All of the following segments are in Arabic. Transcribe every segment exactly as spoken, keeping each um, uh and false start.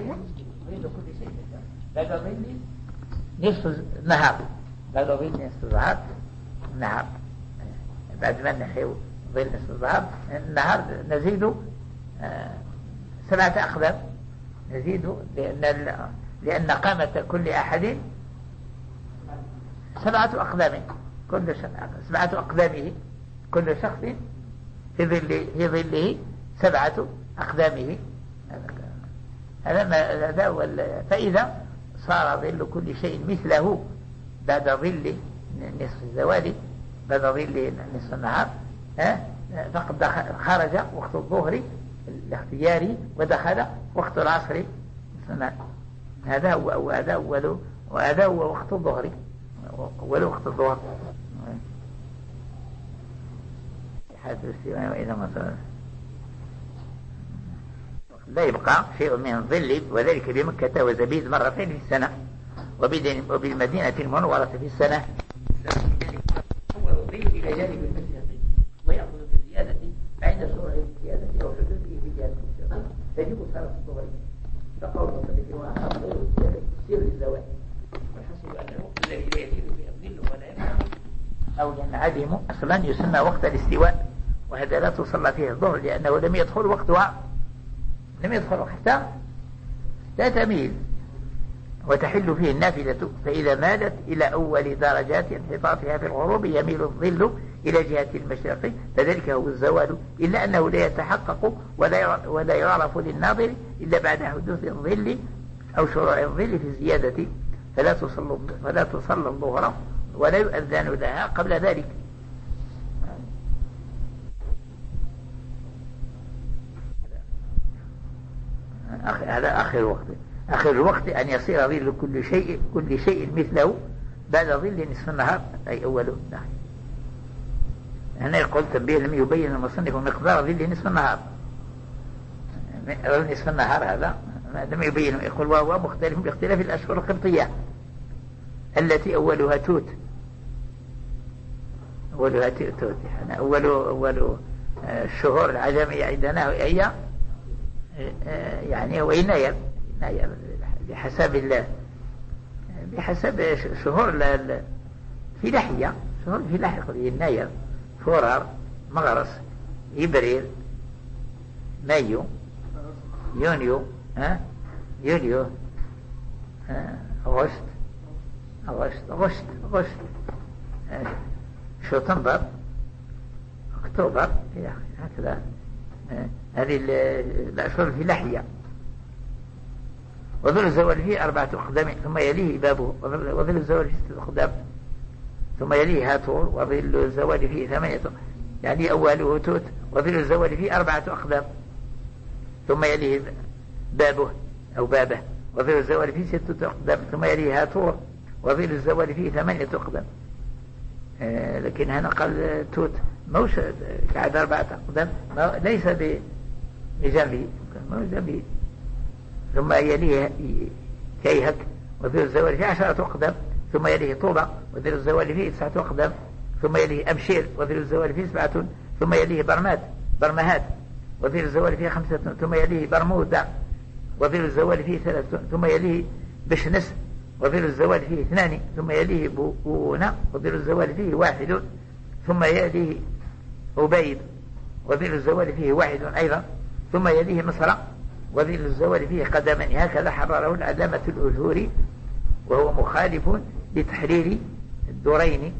ظل كل شيء بعد ظل نصف النهار، بعد ظل نصف النهار النهار بعد ما نحي ظل نصف النهار النهار نزيد سبعة أقدام، نزيد لأن لأن قامة كل أحد سبعة أقدام، كل سبعة أقدامه، كل شخص في ظله في ظله سبعة أقدامه. هذا ما هذا هو. فإذا صار ظل كل شيء مثله بعد ظل نصف الزوال، بعد ظل نصف النهار، فقد خرج وقت الظهر الاختياري ودخل وقت العصر. هذا هو وهذا أول وهذا هو وقت الظهر، أول وقت الظهر. حيث الاستواء وإذا ما صار لا يبقى شيء من الظل، وذلك بمكة وزبيد مرتين في السنة، وبالمدينة المنورة في السنة. أول الظل إلى جانب المشرق ويأخذ بالزيادة عند سرعة الزيادة وحدوده بجانب المشرق، تجب صلاة الظهر. فقول المصنف وآخر غير الزيادة سر الزواج، والحصل أن الوقت الذي لا يزيد فيه الظل ولا يمنع أو ينعدم أصلا يسمى وقت الاستواء، وهذا لا تصلى فيه الظهر لأنه لم يدخل وقتها، لم يدخل حتى لا تميل وتحل فيه النافلة. فإذا مالت إلى أول درجات انحطاطها في الغروب يميل الظل إلى جهة المشرق، فذلك هو الزوال، إلا أنه لا يتحقق ولا يعرف للناظر إلا بعد حدوث الظل أو شروع الظل في الزيادة، فلا تصلى فلا تصلى الظهر ولا يؤذن لها قبل ذلك. هذا آخر وقت. آخر الوقت أن يصير ظل كل شيء كل شيء مثله بعد ظل نصف النهار، أي أوله. هنا يقول تنبيه لم يبين المصنف مقدار ظل نصف النهار. نصف النهار هذا لم يبين، يقول وهو مختلف باختلاف الأشهر القبطية التي أولها توت، أولها توت. أول أول الشهور العجمية عندنا هي يعني هو يناير، يناير بحسب الله بحسب شهور في لحية، شهور في لحية يناير فورار مغرس إبريل مايو يونيو ها يوليو أغسطس أغسطس أغسطس أغسطس شتنبر أكتوبر هكذا. هذه الأشهر في لحية. وظل الزوال فيه أربعة أقدام ثم يليه بابه، وظل الزوال فيه ستة أقدام ثم يليه هاتور، وظل الزوال فيه ثمانية يعني أوله توت، وظل الزوال فيه أربعة أقدام ثم يليه بابه أو بابه، وظل الزوال فيه ستة أقدام ثم يليه هاتور، وظل الزوال فيه ثمانية أقدام. آه لكن هنا قال توت موش كعد أربعة أقدام ليس بجنبه جنبه. ثم يليه كيهك وذل الزوال فيه عشرة أقدام ثم يليه طوبة وذل الزوال فيه تسعة أقدام ثم يليه أمشير وذل الزوال فيه سبعة ثم يليه برماد برمهات وذل الزوال فيه خمسة ثم يليه برمودة وذل الزوال فيه ثلاثة ثم يليه بشنس وذل الزوال فيه اثنان ثم يليه بونا وذل الزوال فيه واحد ثم يليه أبيد وذل الزوال فيه واحد أيضا ثم يليه مصر وذل الزوال فيه قدمان. هكذا حرره العلامة الأجهوري وهو مخالف لتحرير الدورين.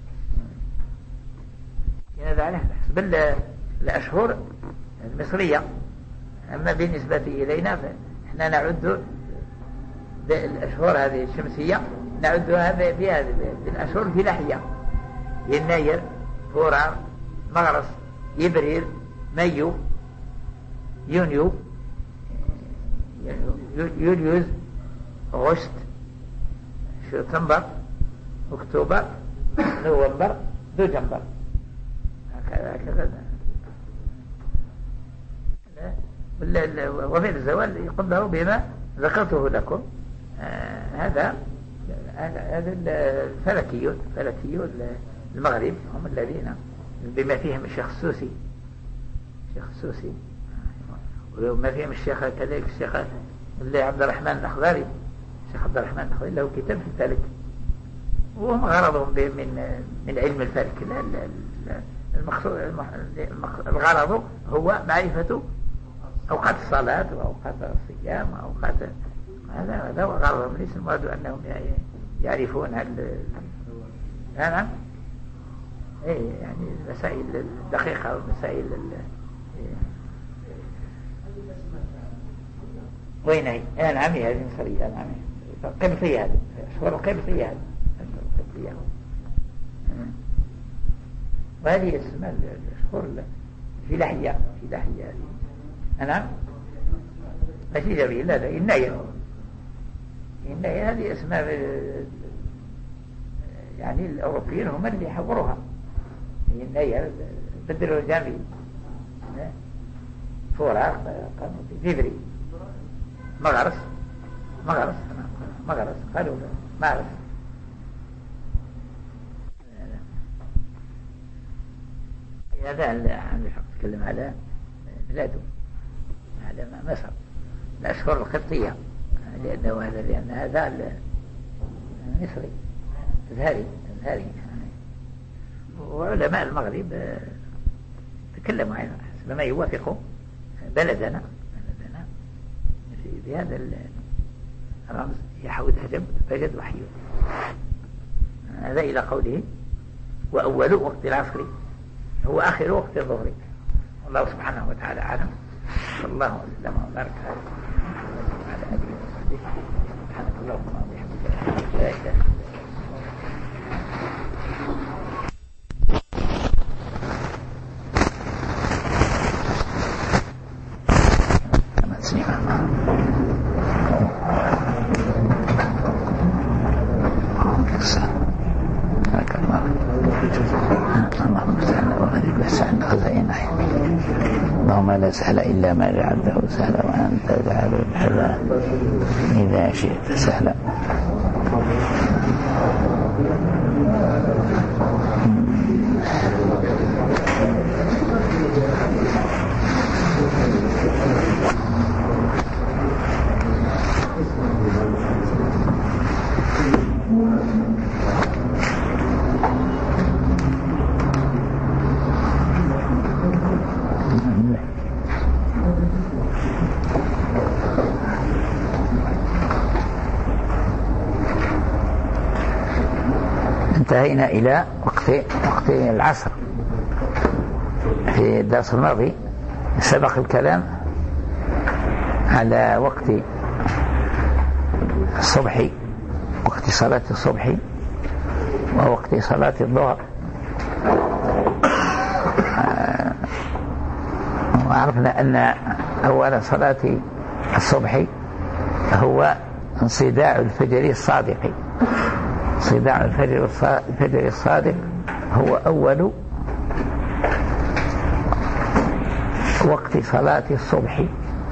هذا على حسب الأشهر المصرية. أما بالنسبة إلينا فإحنا نعد الأشهر هذه الشمسية نعدها في هذه الأشهر في لحية: يناير فورار مغرس إبريل مايو يونيو يوليوز أغسطس سبتمبر أكتوبر نوفمبر دجنبر. هكذا هكذا. وفي الزوال يقدر بما ذكرته لكم. آه هذا هذا الفلكيون الفلكيون المغرب هم الذين بما فيهم الشيخ السوسي الشيخ السوسي وما فيهم الشيخ كذلك الشيخ اللي عبد الرحمن الأخضري، الشيخ عبد الرحمن الأخضري له كتاب في الفلك، وهم غرضهم من من علم الفلك. المقصود الغرض هو معرفة أوقات الصلاة وأوقات الصيام وأوقات هذا هذا هو غرضهم، ليس المراد أنهم يعرفون ال نعم إيه يعني المسائل الدقيقة والمسائل وين هي؟ نعم هذه مصرية، نعم قبطية، هذه أشهر قبطية، هذه قبطية، وهذه اسمها الأشهر في لحية في لحية نعم ماشي جميل، لا لا النية النية هذه اسمها يعني الأوروبيين هم اللي حضروها، هي النية بدلوا الجميل فوراق جبري مغرس مغرس مغرس قالوا مغرس. هذا عن نتكلم على بلاده على مصر الأشهر القبطية، لأنه هذا لأن هذا مصري أزهري أزهري وعلماء المغرب تكلموا عنه حسب ما يوافق بلدنا بلدنا في هذا الرمز يحود هجب فجد وحي. هذا إلى قوله وأول وقت العصر هو آخر وقت الظهر. والله سبحانه وتعالى أعلم، صلى الله وسلم وبارك على آله وصحبه. سبحانك اللهم وبحمدك لا إله إلا اللهم لا سهل إلا ما جعلته سهلا وأنت تجعل الحزن إذا شئت سهلا. انتهينا إلى وقت وقت العصر. في الدرس الماضي سبق الكلام على وقت الصبح، وقت صلاة الصبح ووقت صلاة الظهر، وعرفنا أن أول صلاة الصبح هو انصداع الفجر الصادق. صداع الفجر الصادق هو أول وقت صلاة الصبح،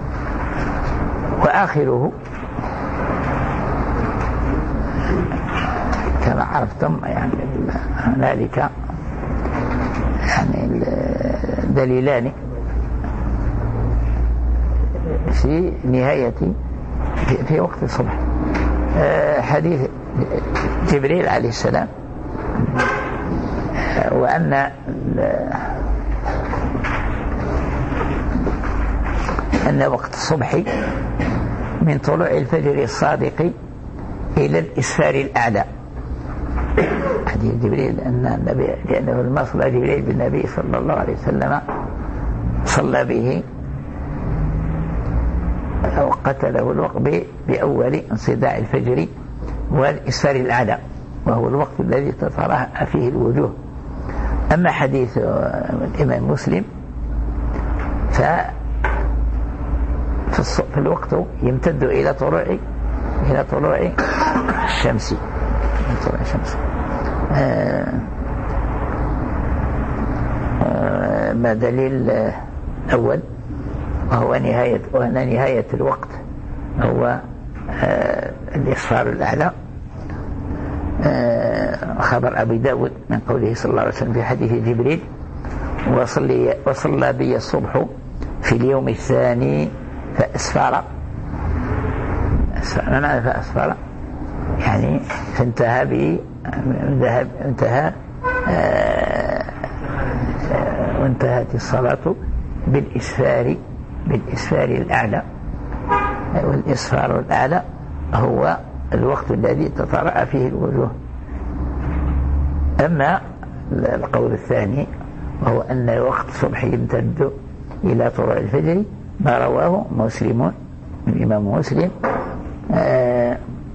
وآخره كما عرفتم يعني هنالك يعني دليلان في نهاية في, في وقت الصبح. حديث جبريل عليه السلام، وأن أن وقت الصبح من طلوع الفجر الصادق إلى الإسفار الأعلى. حديث جبريل أن النبي لأنه لما صلى جبريل بالنبي صلى الله عليه وسلم صلى به أو قتله الوقت بأول انصداع الفجر والإسفار الأعلى، وهو الوقت الذي تتراءى فيه الوجوه. أما حديث الإمام مسلم ففي الوقت يمتد إلى طلوع إلى طلوع الشمس طلوع الشمس. ما دليل أول وهو نهاية وأن نهاية الوقت هو الإسفار الأعلى. خبر أبي داود من قوله صلى الله عليه وسلم في حديث جبريل وصلي وصلى بي الصبح في اليوم الثاني فأسفر ما معنى فأسفر؟ يعني فانتهى به ذهب انتهى آه وانتهت الصلاة بالإسفار بالإسفار الأعلى، والإسفار الأعلى هو الوقت الذي تتراءى فيه الوجوه. أما القول الثاني وهو أن وقت الصبح يمتد إلى طلوع الفجر، ما رواه مسلم من الإمام مسلم آه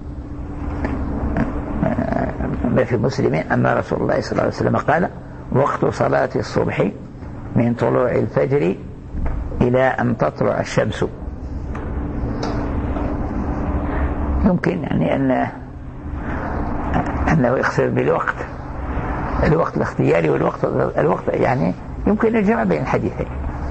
ما في مسلم أن رسول الله صلى الله عليه وسلم قال: وقت صلاة الصبح من طلوع الفجر إلى أن تطلع الشمس. يمكن يعني أن أنه يقصد بالوقت الوقت الاختياري والوقت الوقت يعني يمكن الجمع بين الحديثين.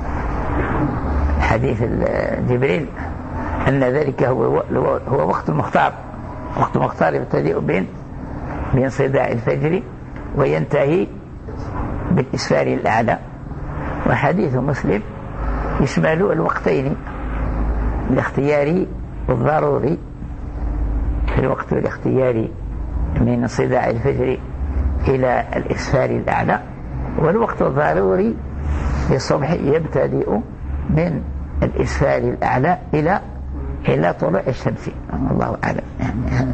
حديث جبريل أن ذلك هو هو وقت المختار، وقت المختار يبتدئ بين من صداع الفجر وينتهي بالإسفار الأعلى. وحديث مسلم يشمل الوقتين الاختياري والضروري. في الوقت الاختياري من صداع الفجر إلى الإسفار الأعلى، والوقت الضروري للصبح يبتدئ من الإسفار الأعلى إلى إلى طلوع الشمس. الله أعلم. يعني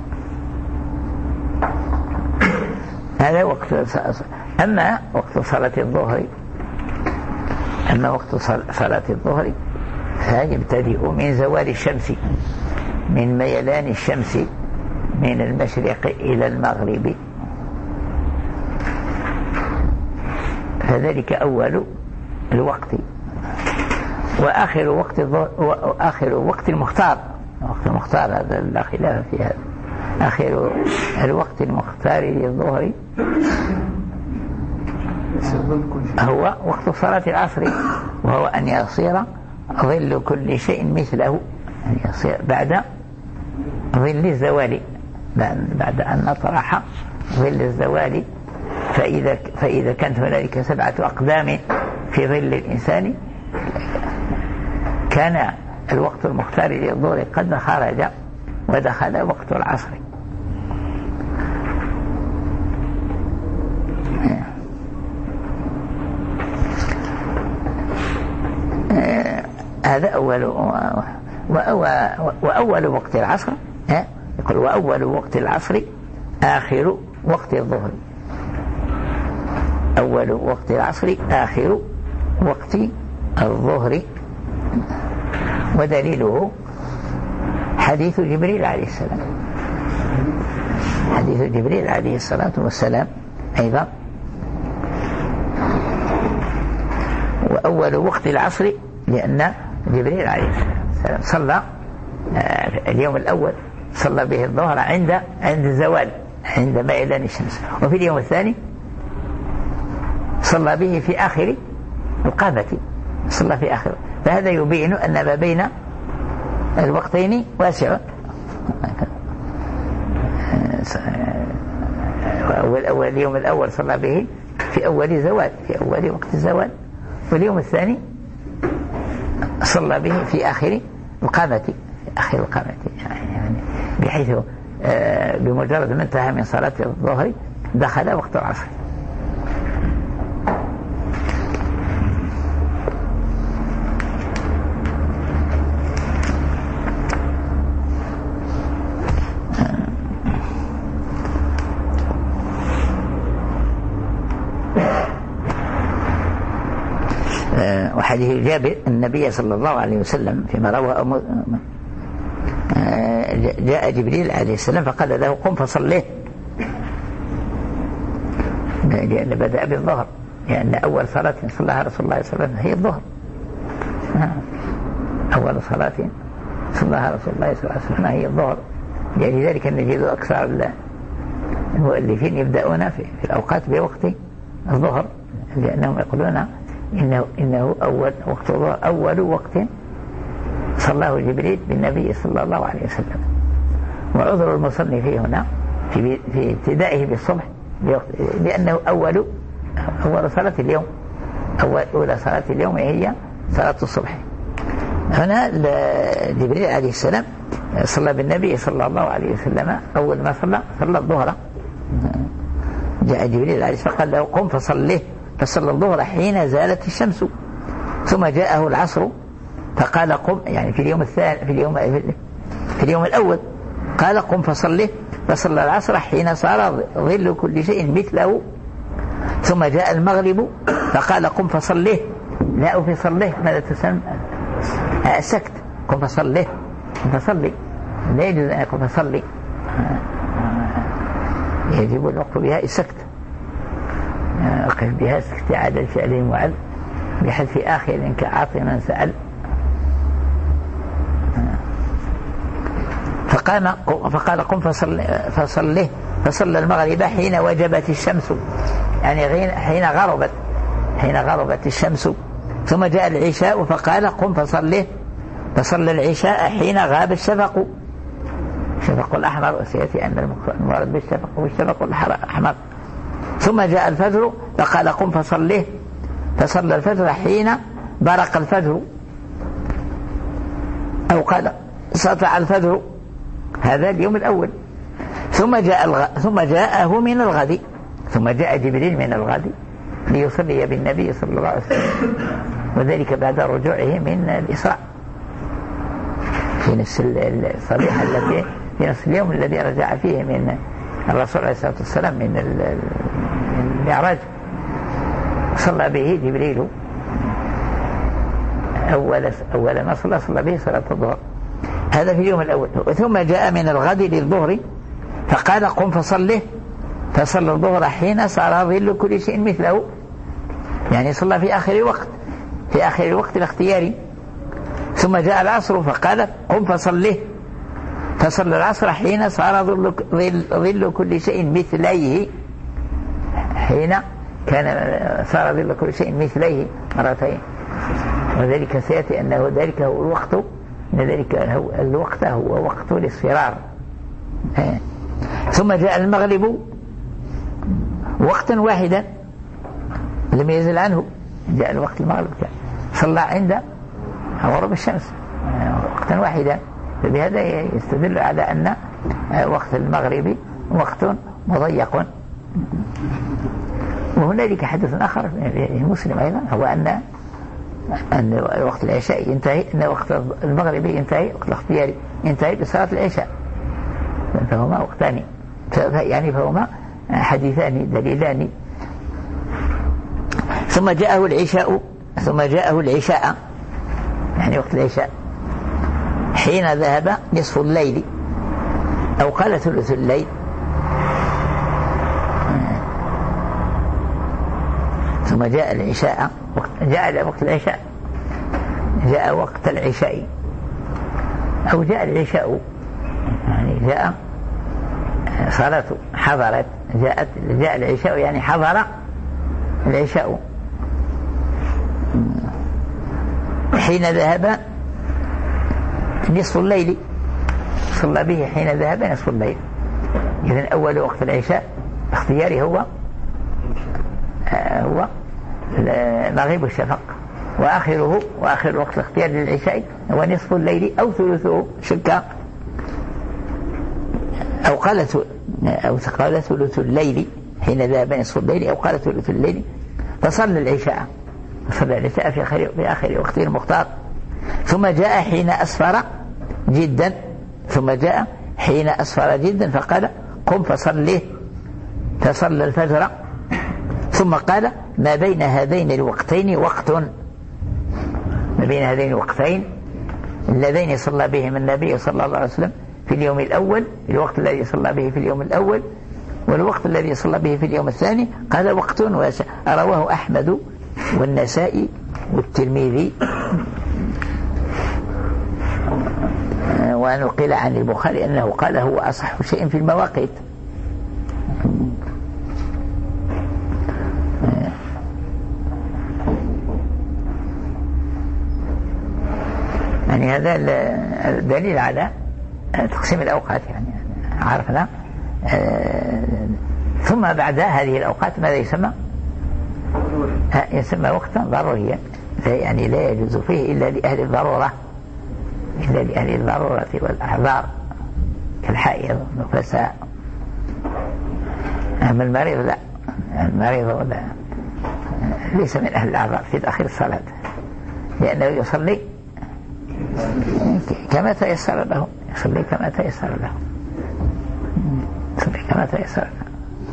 هذا وقت. أما وقت صلاة الظهر أما وقت صلاة الظهر فيبتدئ من زوال الشمس، من ميلان الشمس من المشرق إلى المغرب، فذلك أول الوقت. وآخر وقت وآخر وقت المختار، وقت المختار هذا لا خلاف في هذا. آخر الوقت المختار للظهر هو وقت صلاة العصر، وهو أن يصير ظل كل شيء مثله، أن يصير بعد ظل الزوال، بعد أن نطرح ظل الزوال. فإذا, فإذا كانت هنالك سبعة أقدام في ظل الإنسان كان الوقت المختار للظهر قد خرج ودخل وقت العصر. هذا أول وأول وقت العصر. يقول: وأول وقت العصر آخر وقت الظهر. أول وقت العصر آخر وقت الظهر. ودليله حديث جبريل عليه السلام، حديث جبريل عليه الصلاة والسلام أيضا. وأول وقت العصر لأن جبريل عليه السلام صلى اليوم الأول صلى به الظهر عند عند الزوال، عند ميلان الشمس. وفي اليوم الثاني صلى به في آخر القامة، صلى في آخر. فهذا يبين أن ما بين الوقتين واسع. أول اليوم الأول صلى به في أول زوال، في أول وقت الزوال، واليوم الثاني صلى به في آخر القامة، في آخر القامة، يعني بحيث بمجرد ما انتهى من صلاة الظهر دخل وقت العصر. وحديث جابر النبي صلى الله عليه وسلم فيما روى جاء جبريل عليه السلام فقال له: قم فصليه، لأن بدأ بالظهر، لأن أول صلاة صلىها رسول الله صلى الله عليه وسلم هي الظهر. أول صلاة صلىها رسول الله صلى الله عليه وسلم هي الظهر. لذلك نجد أكثر المؤلفين يبدأون في الأوقات بوقت الظهر، لأنهم يقولون إنه, إنه أول وقت الظهر أول وقت صلاه جبريل بالنبي صلى الله عليه وسلم. وعذر المصنف هنا في, في ابتدائه بالصبح لأنه أول أول صلاة اليوم، أول أولى صلاة اليوم هي صلاة الصبح. هنا جبريل عليه السلام صلى بالنبي صلى الله عليه وسلم. أول ما صلى صلى الظهر، جاء جبريل عليه السلام فقال له قم فصله، فصلى الظهر حين زالت الشمس. ثم جاءه العصر فقال قم، يعني في اليوم الثاني في اليوم في اليوم الأول قال قم فصله، فصلى العصر حين صار ظل كل شيء مثله. ثم جاء المغرب فقال قم فصله، لا في صله ماذا تسمى؟ سكت، قم فصله فصلي، لا يجوز أن يقول فصلي، يجب الوقف بها السكت، وقف بها سكت عدل فعل وعل بحذف آخر كأعطي من سأل. فقام فقال قم فصله فصله فصلى المغرب حين وجبت الشمس، يعني حين غربت حين غربت الشمس. ثم جاء العشاء فقال قم فصله، فصلى العشاء حين غاب الشفق، الشفق الأحمر، وسيأتي أن المراد بالشفق والشفق الأحمر. ثم جاء الفجر فقال قم فصله، فصلى الفجر حين برق الفجر، أو قال سطع الفجر، هذا اليوم الأول. ثم جاء الغ... ثم جاءه من الغد، ثم جاء جبريل من الغد ليصلي بالنبي صلى الله عليه وسلم، وذلك بعد رجوعه من الإسراء في نفس الصبيحة التي في نفس اليوم الذي رجع فيه من الرسول عليه الصلاة والسلام من المعراج. صلى به جبريل أول أول ما صلى صلى به صلاة الظهر، هذا في اليوم الأول. ثم جاء من الغد للظهر فقال قم فصله، فصلى الظهر حين صار ظل كل شيء مثله، يعني صلى في آخر الوقت في آخر الوقت الاختياري. ثم جاء العصر فقال قم فصله، فصلى العصر حين صار ظل, ظل, ظل كل شيء مثليه، حين كان صار ظل كل شيء مثليه مرتين، وذلك سيأتي أنه ذلك هو الوقت، إن ذلك هو الوقت هو وقت الاصفرار. ثم جاء المغرب وقتا واحدا لم يزل عنه، جاء الوقت المغرب صلى عند غروب الشمس وقتا واحدا، فبهذا يستدل على أن وقت المغرب وقت مضيق. وهنالك حدث آخر في مسلم أيضا، هو أن أن وقت العشاء ينتهي، أن وقت المغرب ينتهي، وقت الاختياري ينتهي بصلاة العشاء، فهما وقتان، يعني فهما حديثان دليلان. ثم جاءه العشاء ثم جاءه العشاء يعني وقت العشاء حين ذهب نصف الليل، أو قال ثلث الليل. ثم جاء العشاء وقت جاء وقت العشاء جاء وقت العشاء أو جاء العشاء، يعني جاء صلاة حضرت، جاءت جاء العشاء يعني حضر العشاء حين ذهب نصف الليل، صلى به حين ذهب نصف الليل. إذن أول وقت العشاء اختياري هو هو مغيب الشفق، وآخره وآخر وقت الاختيار للعشاء هو نصف الليل أو ثلثه شكا، أو قال أو قال ثلث الليل حين ذهب نصف الليل، أو قال ثلث الليل. فصلى العشاء صلى العشاء في آخر في آخر وقته المختار. ثم جاء حين أسفر جدا ثم جاء حين أسفر جدا فقال قم فصلي، فصلى الفجر. ثم قال ما بين هذين الوقتين وقت، ما بين هذين الوقتين اللذين صلى بهم النبي صلى الله عليه وسلم في اليوم الأول، الوقت الذي صلى به في اليوم الأول والوقت الذي صلى به في اليوم الثاني، قال وقت واسع. رواه أحمد والنسائي والترمذي، ونقل عن البخاري أنه قال هو أصح شيء في المواقيت. يعني هذا الدليل على تقسيم الأوقات، يعني عرفنا. ثم بعد هذه الأوقات ماذا يسمى؟ يسمى وقتا ضروريا، يعني لا يجوز فيه إلا لأهل الضرورة، إلا لأهل الضرورة والأعذار كالحائض والنفساء. أما المريض لا، المريض لا ليس من أهل الأعذار في داخل الصلاة، لأنه يصلي كما تيسر له، يصلي كما تيسر له، يصلي كما تيسر له.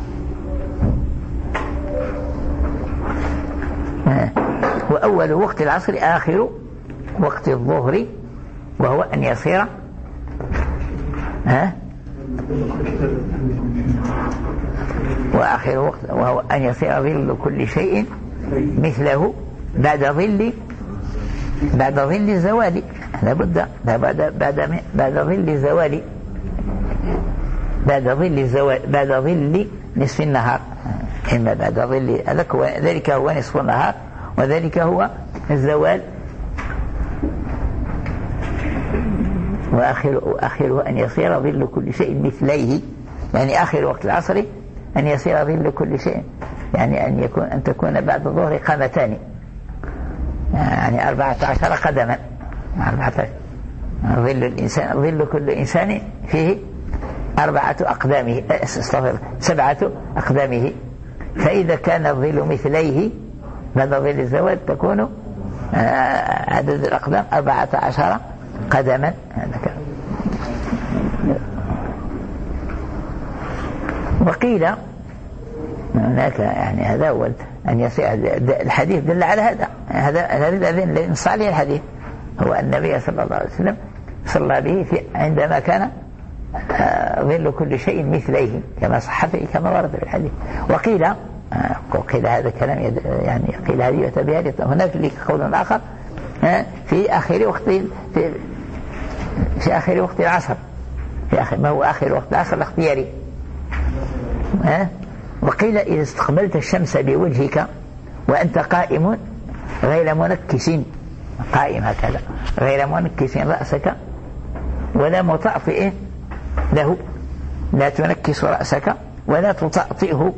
وأول وقت العصر آخر وقت الظهر، وهو أن يصير ها وآخر وقت وهو أن يصير ظل كل شيء مثله بعد ظل بعد ظل الزوال. لابد بعد بعد بعد ظل الزوال، بعد ظل الزوال، بعد ظل نصف النهار. إما بعد ظل ذلك هو نصف النهار، وذلك هو الزوال. وآخر وآخره أن يصير ظل كل شيء مثليه، يعني آخر وقت العصر أن يصير ظل كل شيء، يعني أن يكون أن تكون بعد الظهر قامتان، يعني أربعة عشر قدما. أربعة عشر ظل الإنسان، ظل كل إنسان فيه أربعة أقدامه، استغفر سبعة أقدامه. فإذا كان الظل مثليه بعد ظل الزوال تكون عدد الأقدام أربعة عشر قدما. وقيل هناك يعني هذا هو أن يصير الحديث دل على هذا، هذا هذا الذي نص عليه الحديث، هو النبي صلى الله عليه وسلم صلى به في عندما كان ظل كل شيء مثليه كما صح فيه كما ورد في الحديث. وقيل وقيل هذا كلام يعني قيل هذه يتبعها. هناك لك قول آخر في آخر وقت في, في آخر وقت العصر، في آخر ما هو آخر وقت العصر الاختياري. وقيل إذا استقبلت الشمس بوجهك وأنت قائم غير منكس، قائم هكذا غير منكس رأسك ولا مطأطئ له، لا تنكس رأسك ولا تطأطئه،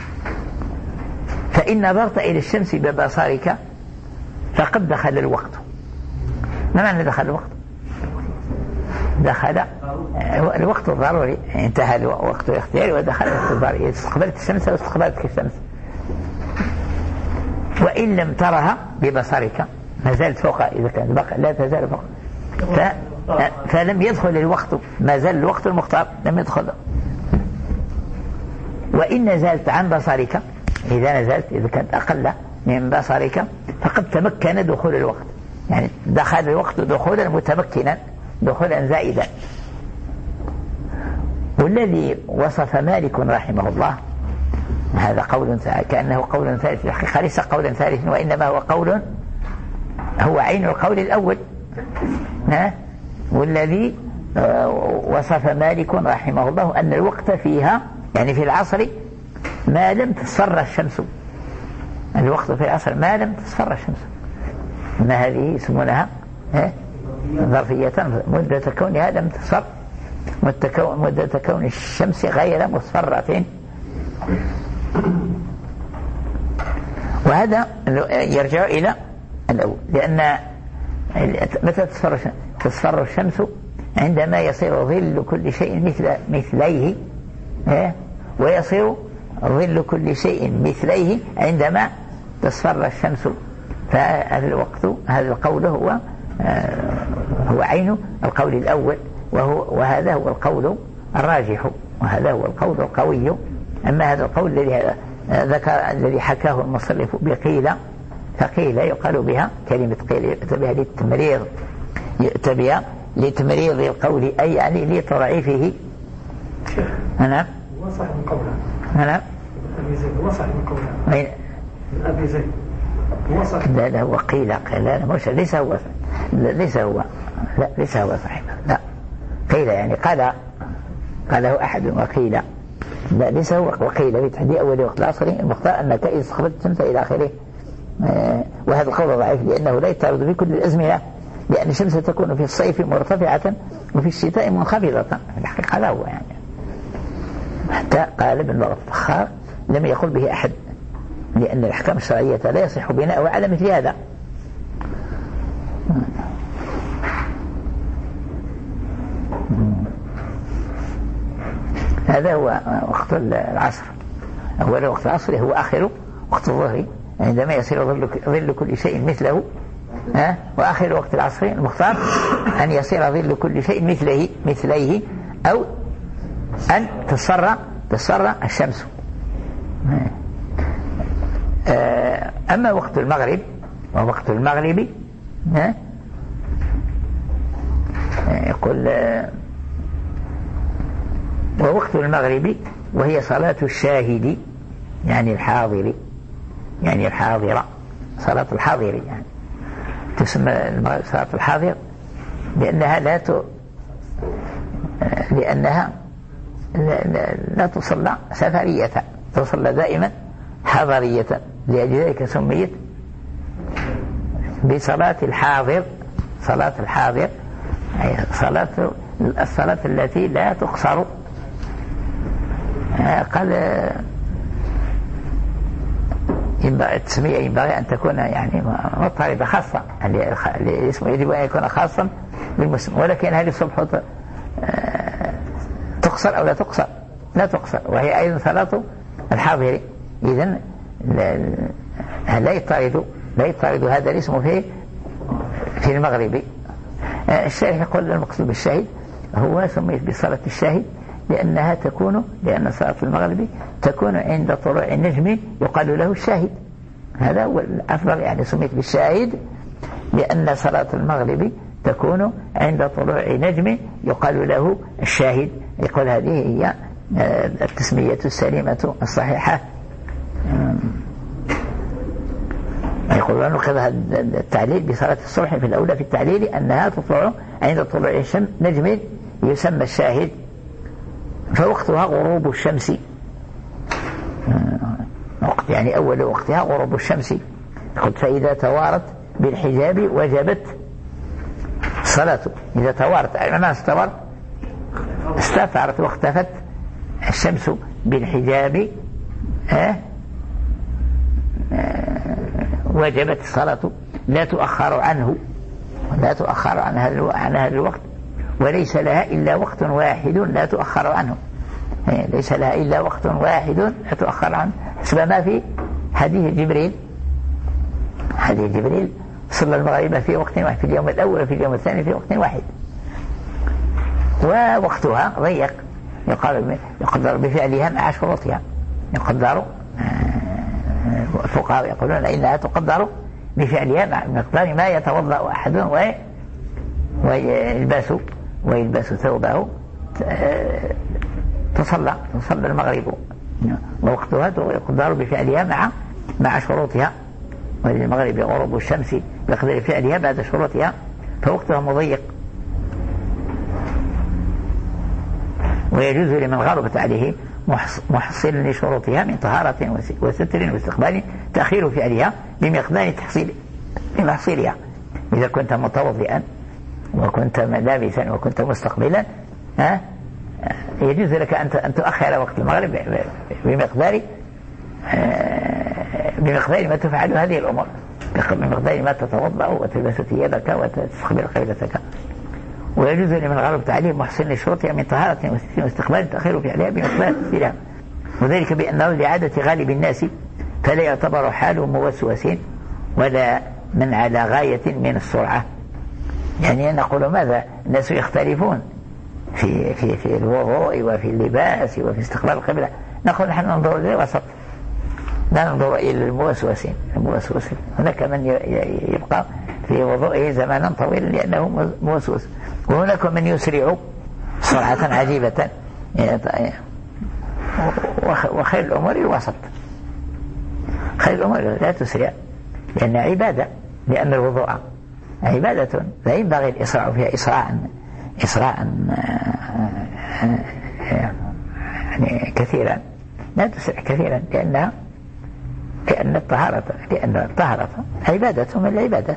فإن نظرت إلى الشمس ببصرك فقد دخل الوقت. ما معنى دخل الوقت؟ دخل الوقت الضروري، انتهى الوقت الاختياري ودخل الوقت الضروري. استقبلت الشمس واستقبلتك الشمس، وإن لم ترها ببصرك ما زالت فوق، إذا كانت بقى لا تزال فوق، ف... فلم يدخل الوقت، ما زال الوقت المختار لم يدخل. وإن نزلت عن بصرك، إذا نزلت إذا كانت أقل من بصرك فقد تمكن دخول الوقت، يعني دخل الوقت دخولا متمكنا دخولا زائدا. والذي وصف مالك رحمه الله هذا قول كأنه قول ثالث، الحقيقة ليس قول ثالث وإنما هو قول هو عين القول الأول. ها؟ والذي وصف مالك رحمه الله أن الوقت فيها يعني في العصر ما لم تصفر الشمس، الوقت في العصر ما لم تصفر الشمس، ما هذه يسمونها ظرفية مدة كونها لم تصفر، مدة كون الشمس غير مصفرة. وهذا يرجع إلى الأول، لأن متى تصفر تصفر الشمس عندما يصير ظل كل شيء مثل مثليه، ويصير ظل كل شيء مثليه عندما تصفر الشمس. فهذا الوقت هذا القول هو هو عين القول الأول، وهو وهذا هو القول الراجح، وهذا هو القول القوي. أما هذا القول الذي ذكر الذي حكاه المصنف بقيل، فقيل يقال بها كلمة قيل يؤتى بها للتمريض، يؤتى بها لتمريض القول، أي يعني لتضعيفه. أنا وصح من قولها أنا أبي زيد وصح من قولها أين أبي زيد وصح. لا لا هو قيل قيل لا مش ليس هو ليس هو لا ليس هو صحيح، لا قيل يعني قال قاله أحد وقيل لا ليس هو. وقيل بتحديد أول وقت العصر المختار أنك إذا استقبلت الشمس إلى آخره. وهذا القول ضعيف لأنه لا يتعرض في كل الأزمنة، لأن الشمس تكون في الصيف مرتفعة وفي الشتاء منخفضة. الحقيقة لا هو يعني حتى قال ابن بطال الفخار لم يقل به أحد، لأن الأحكام الشرعية لا يصح بناء على مثل هذا. هذا هو وقت العصر. أول وقت العصر هو آخر وقت الظهر عندما يصير ظل, ظل كل شيء مثله. ها؟ وآخر وقت العصر المختار أن يصير ظل كل شيء مثله مثليه أو أن تصر تصر الشمس. أما وقت المغرب ووقت المغرب يقول ووقت المغرب وهي صلاة الشاهد يعني الحاضر يعني الحاضرة صلاة الحاضر يعني تسمى صلاة الحاضر لأنها لا ت... لأنها لا, لا, لا تصلى سفرية تصلى دائما حضرية لأجل ذلك سميت بصلاة الحاضر. صلاة الحاضر أي صلاة الصلاة التي لا تقصر. قال التسمية ينبغي أن تكون يعني مضطردة خاصة اللي اسمه يجب أن يكون خاصا بالمسلم. ولكن هل الصبح تقصر أو لا تقصر؟ لا تقصر وهي أيضا صلاة الحاضر. إذن لا يضطرد لا يضطرد هذا الاسم في في المغرب. الشارح يقول المقصود بالشاهد هو سميت بصلاة الشاهد لأنها تكون لأن صلاة المغرب تكون عند طلوع النجم يقال له الشاهد. هذا هو الأفضل يعني سميت بالشاهد لأن صلاة المغرب تكون عند طلوع نجم يقال له الشاهد. يقول هذه هي التسمية السليمة الصحيحة. يقول نقض التعليل بصلاة الصبح في الأولى في التعليل أنها تطلع عند طلوع نجم يسمى الشاهد فوقتها غروب الشمس. وقت يعني أول وقتها غروب الشمس. قلت فإذا توارت بالحجاب وجبت صلاته. إذا توارت ما استوار استثارت واختفت الشمس بالحجاب أه؟ أه وجبت الصلاة لا تؤخر عنه لا تؤخر عن هذا عن هذا الوقت وليس لها إلا وقت واحد لا تؤخر عنه. ليس لها إلا وقت واحد لا تؤخر عنه حسب ما في حديث جبريل. حديث جبريل صلى المغرب في وقت واحد في اليوم الأول وفي اليوم الثاني في وقت واحد ووقتها ضيق يقال يقدر بفعلها مع شروطها. يقدر الفقهاء يقولون إنها تقدر بفعلها مع مقدار ما يتوضأ أحد ويلبس ويلبس ثوبه تصلى تصلى المغرب ووقتها يقدر بفعلها مع مع شروطها. وللمغرب غروب الشمس بقدر فعلها بعد شروطها فوقتها مضيق. ويجوز لمن غربت عليه محصل لشروطها من طهارة وستر واستقبال تأخير فعلها بمقدار تحصيل بمحصيلها. إذا كنت متوضئا وكنت لابسا وكنت مستقبلا ها يجوز لك أن تؤخر وقت المغرب بمقدار بمقدار ما تفعل هذه الأمور بمقدار ما تتوضأ وتلبس ثيابك وتستقبل قبلتك. ويجوز لمن غربت عليه محسن لشروطها من طهارة واستقبال تأخير فعلها بمقدار تفصيلها وذلك بأنه لعادة غالب الناس فلا يعتبر حال موسوس ولا من على غاية من السرعة. يعني نقول ماذا الناس يختلفون في في في الوضوء وفي اللباس وفي استقبال القبلة. نقول نحن ننظر إلى الوسط لا ننظر إلى الموسوسين. الموسوسين هناك من يبقى في وضوئه زمانا طويلا لأنه موسوس وهناك من يسرع سرعة عجيبة. وخير الأمور الوسط. خير الأمور لا تسرع لأن عبادة لأن الوضوء عبادة لا ينبغي الإسراع فيها إسراعا إسراعا يعني كثيرا. لا تسرع كثيرا لأنها لأن الطهارة لأن الطهارة عبادة من العبادات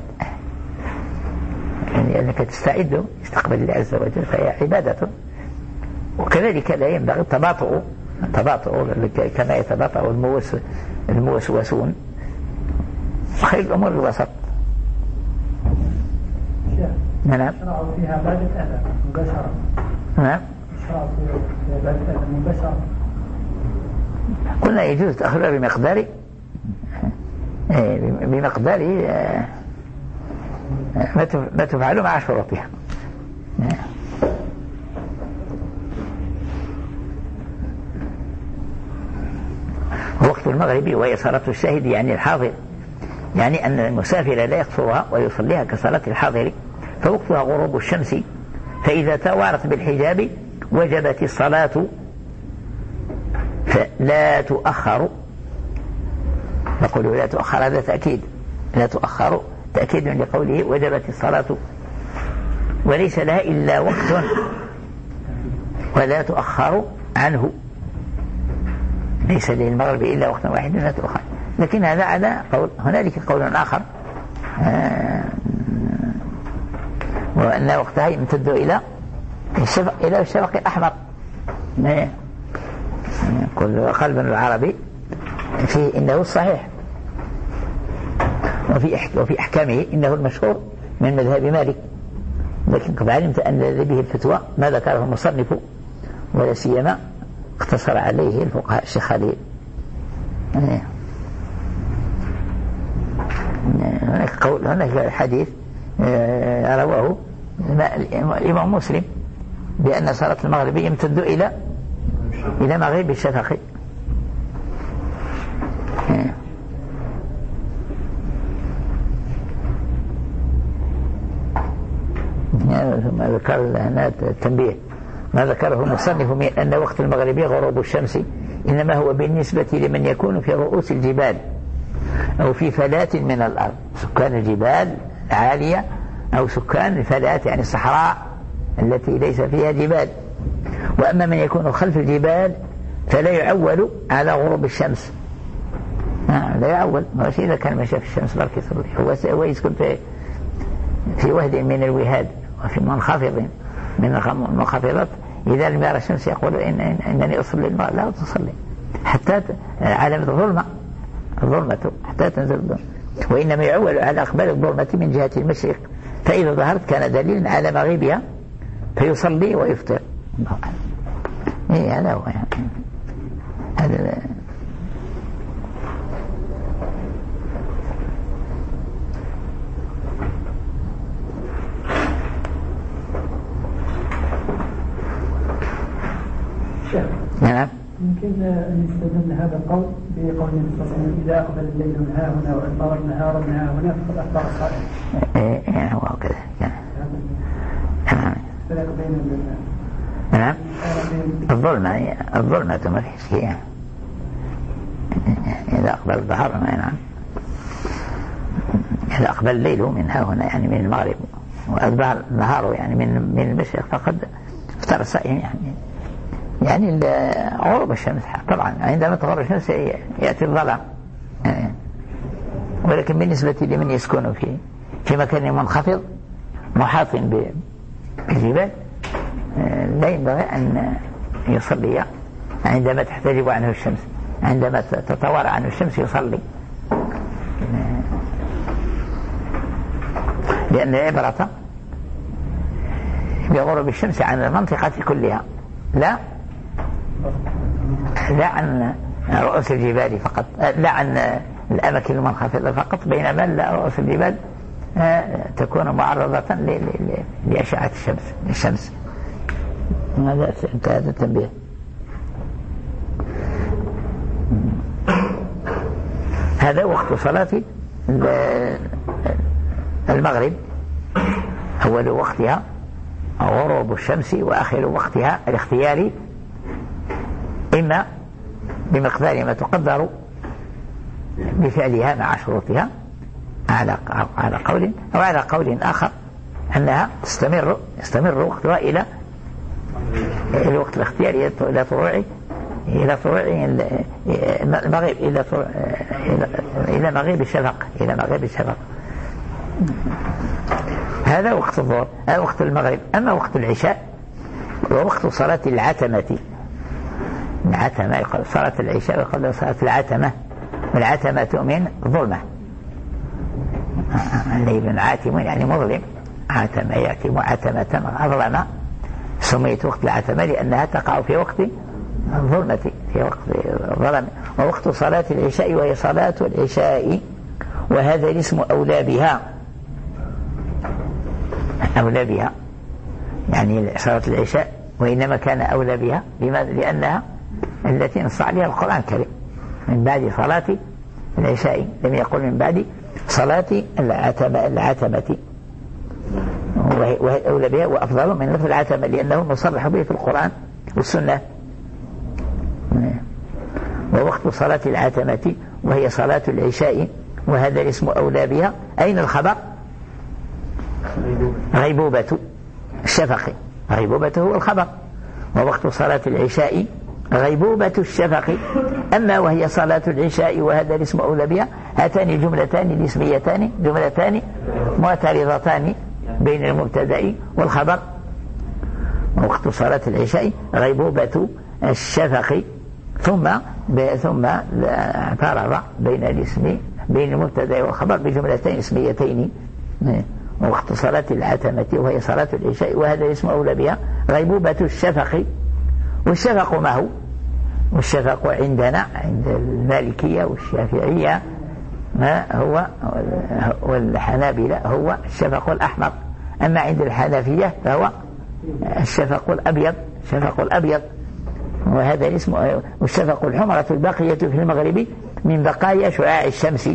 يعني أنك تستعد استقبال الله عز وجل فهي عبادة. وكذلك لا ينبغي التباطؤ التباطؤ كما يتباطؤ الموس الموسوسون. خير الأمور الوسط. نعم. شرعوا فيها بعد الأذان مباشرة. نعم. شرعوا فيها مباشرة. قلنا يجوز تأخرها بمقدار بمقدار ما تفعل مع شروطها. وقت المغرب وهي صلاة الشاهد يعني الحاضر، يعني أن المسافر لا يقصرها ويصليها كصلاة الحاضر، فوقتها غروب الشمس، فإذا توارت بالحجاب وجبت الصلاة فلا تؤخر. نقول لا تؤخر، هذا تأكيد، لا تؤخر تأكيد لقوله وجبت الصلاة، وليس لها إلا وقت ولا تؤخر عنه، ليس للمغرب إلا وقت واحد لا تؤخر. لكن هذا على قول، هنالك قول آخر آه وأن وقتها يمتد إلى الشفق إلى الشفق الأحمر. يقول قلب العربي فيه إنه الصحيح، وفي وفي أحكامه إنه المشهور من مذهب مالك، لكن قد علمت أن الذي به الفتوى ما ذكره المصنف، ولا سيما اقتصر عليه الفقهاء الشيخ خليل. هناك قول، هناك حديث رواه الإمام مسلم بأن صلاة المغرب يمتد إلى إلى مغيب الشفق. ثم ذكر هنا التنبيه ما ذكره المصنف من أن وقت المغرب غروب الشمس إنما هو بالنسبة لمن يكون في رؤوس الجبال أو في فلات من الأرض، سكان الجبال العالية أو سكان الفلات يعني الصحراء التي ليس فيها جبال. وأما من يكون خلف الجبال فلا يعول على غروب الشمس، لا يعول، ماشي إذا كان مشى في الشمس برك يصلي، هو يسكن في في وهد من الوهاد وفي منخفض من المنخفضات، إذا لم يرى الشمس يقول إن إن إنني أصلي المغرب، لا تصلي حتى علامة الظلمة الظلمة حتى تنزل الظلمة، وإنما يعول على أقبال الظلمة من جهة المشرق، فإذا ظهرت كان دليلا على مغيبها فيصلي ويفطر. إيه هذا هو يعني. هذا نعم. يمكن أن يستدل هذا القول بقول النبي صلى الله عليه وسلم إذا أقبل الليل من ها هنا وأدبر النهار من ها هنا فقد أفطر الصائم. إيه إيه هو كذا. نعم. نعم. الظلمة الظلمة ما فيش هي. إذا أقبل الظهر نعم. إذا أقبل الليل من ها هنا يعني من المغرب وأدبر النهار يعني من من المشرق فقد أفطر الصائم يعني. يعني غروب الشمس طبعا عندما تغرب الشمس يأتي الظلام، ولكن بالنسبة لمن يسكن في في مكان منخفض محاط بالجبال لا ينبغي أن يصلي عندما تحتجب عنه الشمس، عندما تتوارى عنه الشمس يصلي، لأن العبرة بغروب الشمس عن المنطقة كلها لا لا عن رؤوس الجبال فقط، لا عن الأماكن المنخفضة فقط، بينما لا رؤوس الجبال تكون معرضة لأشعة الشمس الشمس هذا انتهى التنبيه. هذا وقت صلاة المغرب، أول وقتها غروب الشمس وآخر وقتها الاختياري، إما بمقدار ما تقدر بفعلها مع شروطها على على قول، أو على قول آخر أنها تستمر يستمر وقتها إلى الوقت الاختياري إلى طلوع إلى طلوع المغرب إلى طلوع إلى مغيب الشفق إلى مغيب الشفق. هذا وقت الظهر، هذا وقت المغرب. أما وقت العشاء ووقت صلاة العتمة، العتمة يقول صلاة العشاء يقول صلاة العتمة، والعتمة من ظلمة، الليل عاتم يعني مظلم، عتم يعتم عتمة أظلم، سميت وقت العتمة لأنها تقع في وقت الظلمة، في وقت الظلم. ووقت صلاة العشاء وهي صلاة العشاء، وهذا الاسم أولى بها، أولى بها يعني صلاة العشاء، وإنما كان أولى بها لماذا؟ لأنها التي نص عليها القرآن الكريم من بعد صلاة العشاء، لم يقل من بعد صلاة العتمة, العتمة وهي أولى بها وأفضل من لفظ العتمة لأنه مصرح به في القرآن والسنة. ووقت صلاة العتمة وهي صلاة العشاء، وهذا الاسم أولى بها. أين الخبر؟ غيبوبة الشفق، غيبوبة هو الخبر. ووقت صلاة العشاء غيبوبة الشفق. أما وهي صلاة العشاء وهذا الاسم أولى بها، هاتان جملتان اسميتان، جملتان معترضتان بين المبتدأ والخبر. ووقت صلاة العشاء غيبوبة الشفق، ثم ثم اعترض بين الاسم بين المبتدأ والخبر بجملتين اسميتين. ووقت صلاة العتمة وهي صلاة العشاء وهذا الاسم أولى بها، غيبوبة الشفق. والشفق ما هو؟ والشفق عندنا عند المالكية والشافعية ما هو والحنابلة هو الشفق الأحمر، أما عند الحنفية فهو الشفق الأبيض، الشفق الأبيض. وهذا الاسم. والشفق الحمرة الباقية في المغرب من بقايا شعاع الشمس،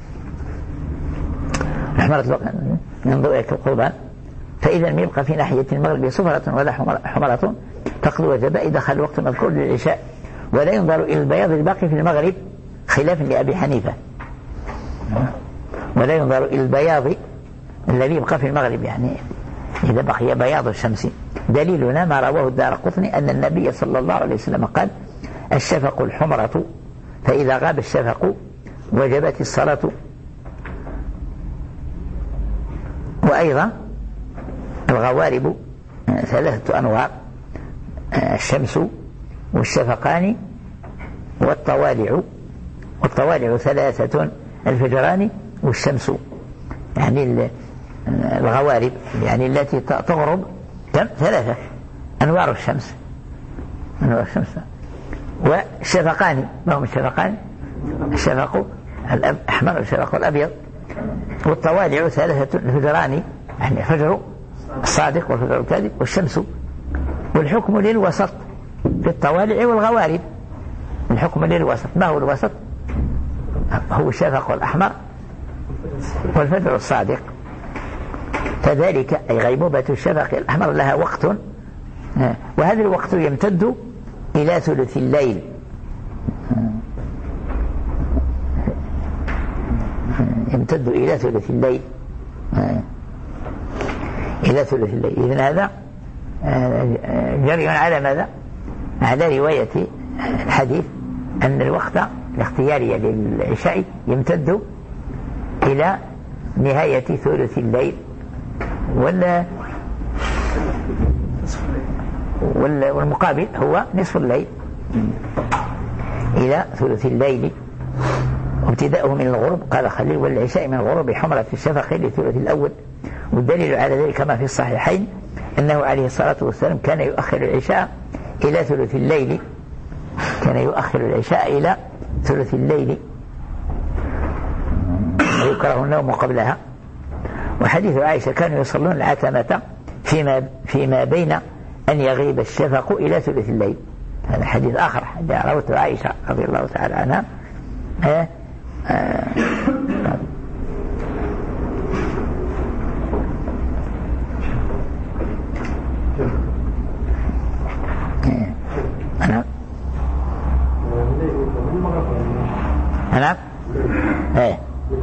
الحمرة من ضوء القربان. فإذا لم يبقى في ناحية المغرب صفرة ولا حمرة فقد وجب إذا دخل الوقت المذكور للعشاء، ولا ينظر إلى البياض الباقي في المغرب خلافا لأبي حنيفة، ولا ينظر إلى البياض الذي يبقى في المغرب يعني إذا بقي بياض الشمس. دليلنا ما رواه الدارقطني أن النبي صلى الله عليه وسلم قال الشفق الحمرة، فإذا غاب الشفق وجبت الصلاة. وأيضا الغوارب ثلاثة أنواع، الشمس والشفقان والطوالع. والطوالع ثلاثة، الفجران والشمس، يعني الغوارب يعني التي تغرب كم؟ ثلاثة أنوار الشمس، أنوار الشمس. والشفقان، ما هم الشفقان؟ الشفق الأحمر والشفق الأبيض. والطوالع ثلاثة، الفجران يعني الفجر الصادق والفجر الكاذب والشمس. والحكم للوسط في الطوالع والغوارب، الحكم للوسط. ما هو الوسط؟ هو الشفق الأحمر والفجر الصادق. كذلك أي غيبوبة الشفق الأحمر لها وقت، وهذا الوقت يمتد إلى ثلث الليل، يمتد إلى ثلث الليل، إلى ثلث الليل. إذن هذا جري على ماذا؟ على رواية الحديث أن الوقت الاختياري للعشاء يمتد إلى نهاية ثلث الليل، ولا والمقابل هو نصف الليل إلى ثلث الليل. وابتداؤه من الغروب قال خليل والعشاء من الغروب حمرة الشفق للثلث الأول. والدليل على ذلك ما في الصحيحين أنه عليه الصلاة والسلام كان يؤخر العشاء إلى ثلث الليل، كان يؤخر العشاء إلى ثلث الليل ويكره النوم قبلها. وحديث عائشة كانوا يصلون العتمة فيما, فيما بين أن يغيب الشفق إلى ثلث الليل. هذا حديث آخر روته عائشة رضي الله تعالى عنها. آه آه أنا أنا إيه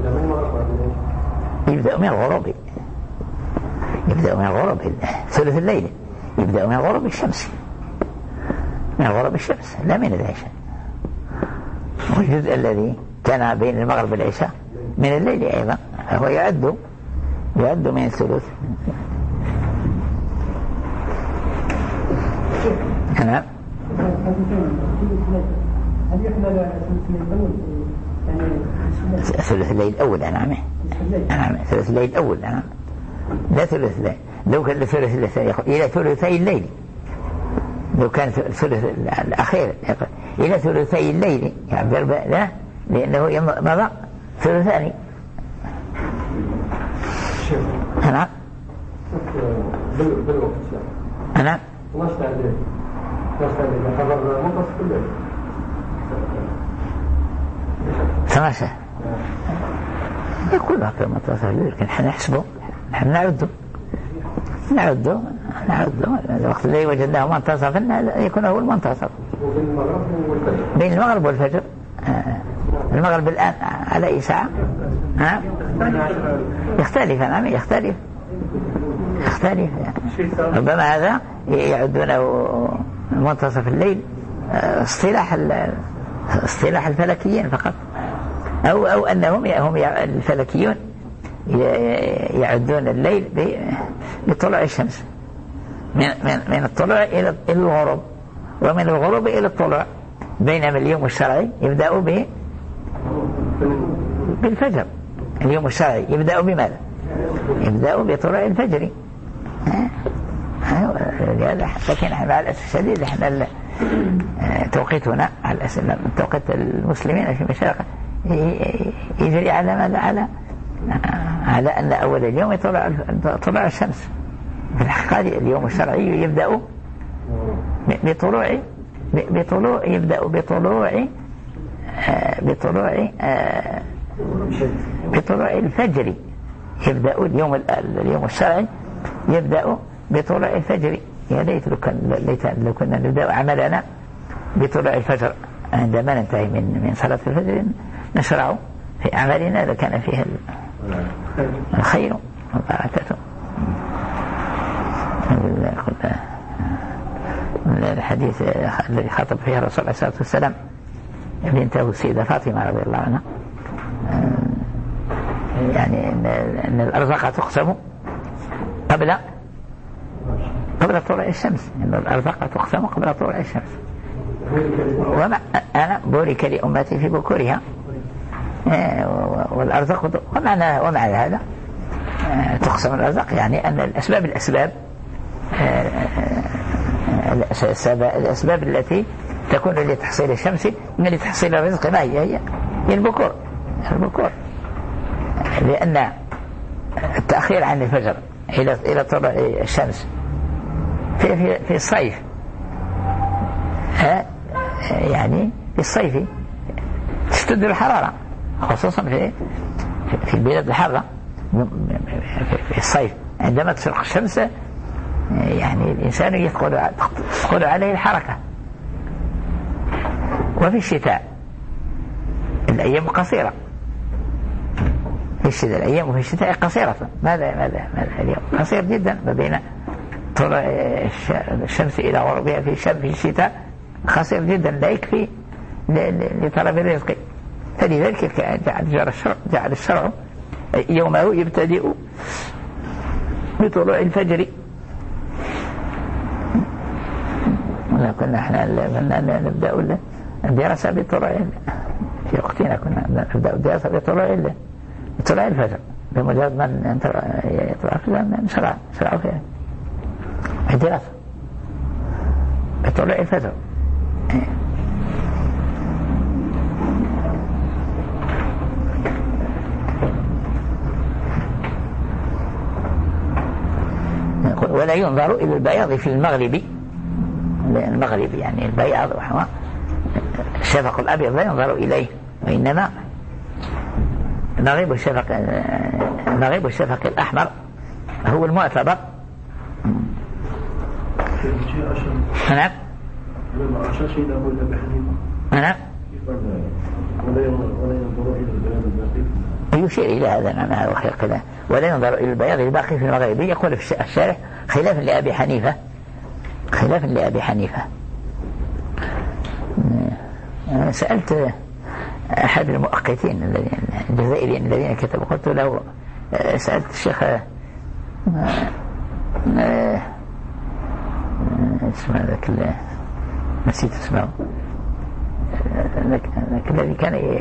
يبدأ من الغروب، يبدأ من الغروب ثلث الليل، يبدأ من الغروب الشمس، من الغروب الشمس لا من العشاء. والجزء الذي كان بين المغرب والعشاء من الليل أيضا هو يعد يعد من الثلث. نعم. ثلث الليل الأول نعم، نعم ثلث الليل الأول نعم، لا ثلث الليل. لو كان ثلث الليل إلى ثلثي الليل لو كان الثلث الأخير إلى ثلثي الليل يعبر لا لأنه مضى ثلثاني. نعم بالوقت نعم اثناشر الليل اثناشر الليل خبر منتصف الليل ثمانية يقول هكذا منتصف الليل لكن نحن نحسبه نحن نعده نعده نعده الوقت الذي وجدناه منتصف يكون هو المنتصف بين المغرب والفجر. المغرب الآن على أي ساعة؟ ها؟ يختلف. نعم يختلف يختلف يعني. ربما هذا يعدونه منتصف الليل اصطلاح اصطلاح الفلكيين فقط، أو أو أنهم هم الفلكيون يعدون الليل بطلوع الشمس من من من الطلوع إلى الغروب، ومن الغروب إلى الطلوع، بينما اليوم الشرعي يبدأ به بالفجر. اليوم الشرعي يبدأ بماذا؟ يبدأ بطلوع الفجر. لكن احنا مع الأسف الشديد احنا توقيتنا على الأسف توقيت المسلمين في المشارق يجري على ماذا؟ على على أن أول اليوم يطلع طلوع الشمس. في الحقيقة اليوم الشرعي يبدأ بطلوع بطلوع يبدأ بطلوع بطلوع بطلوع الفجر. يبدأ اليوم اليوم الشرعي يبدأ بطلوع الفجر. يا ليت لو كان ليت لو كنا نبدأ عملنا بطلوع الفجر عندما ننتهي من من صلاة الفجر نشرع في عملنا لكان فيه الخير والبركة. الحديث الذي خاطب فيه الرسول عليه الصلاة والسلام بنته السيدة فاطمة رضي الله عنها، يعني أن الأرزاق تقسم قبل قبل طلوع الشمس، أن الأرزاق تقسم قبل طلوع الشمس. وما أنا بورك لأمتي في بكورها، والأرزاق ومعنى ومعنى هذا تقسم الأرزاق، يعني أن الأسباب الأسباب الأسباب التي تكون لتحصيل الشمس من لتحصيل الرزق ما هي هي هي البكور البكور لأن التأخير عن الفجر إلى إلى طلوع الشمس في في في الصيف، يعني في الصيف تشتد الحرارة خصوصا في في البلاد الحارة. في الصيف عندما تشرق الشمس يعني الإنسان يثقل تثقل عليه الحركة. وفي الشتاء الأيام قصيرة، في الشتاء الأيام في الشتاء قصيرة. ماذا ماذا ماذا اليوم قصير جدا ما بين طلوع الشمس إلى غروبها في في الشتاء قصير جدا لا يكفي لطلب الرزق. فلذلك جعل الشرع جعل الشرع يومه يبتدئ بطلوع الفجر. كنا احنا نبدأ الدراسة بطلوع في وقتنا كنا نبدأ الدراسة بطلوع بطلوع الفجر. بمجرد ما يطلع الفجر نشرع نشرع فيها الدراسة بطلوع الفجر. ولا ينظر إلى البياض في المغرب، المغرب يعني البياض وهو الشفق الأبيض لا ينظر إليه، وإنما نغيب الشفق نغيب الشفق الأحمر هو المعتبر. نعم نعم يشير إلى هذا معناه وخير ولا ينظر إلى البياض الباقي في المغرب. يقول في الشارح خلافا لأبي حنيفة خلافا لأبي حنيفة. سألت أحد المؤقتين الجزائريين الذين كتبوا قلت له سألت الشيخ اسمه ذاك نسيت اسمه ذاك الذي كان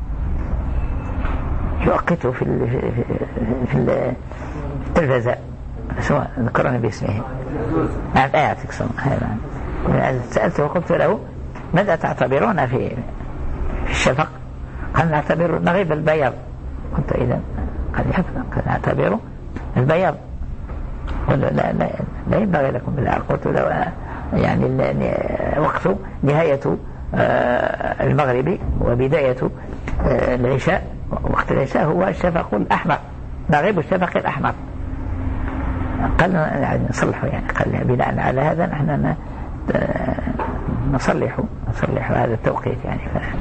يؤقته في في التلفزة، شو ذكرني باسمه؟ نعم يعطيك الصحة. سألته وقلت له ماذا تعتبرون في الشفق؟ قال نعتبر نغيب البياض. قلت إذا قال يفهم قال نعتبر البياض. قلت لا لا لا ينبغي لكم بالعقل. قلت له يعني وقت نهاية المغرب وبداية العشاء، وقت العشاء هو الشفق الأحمر، نغيب الشفق الأحمر. قال يعني نصلحه يعني. قال بناء على هذا نحن نصلح نصلح هذا التوقيت يعني.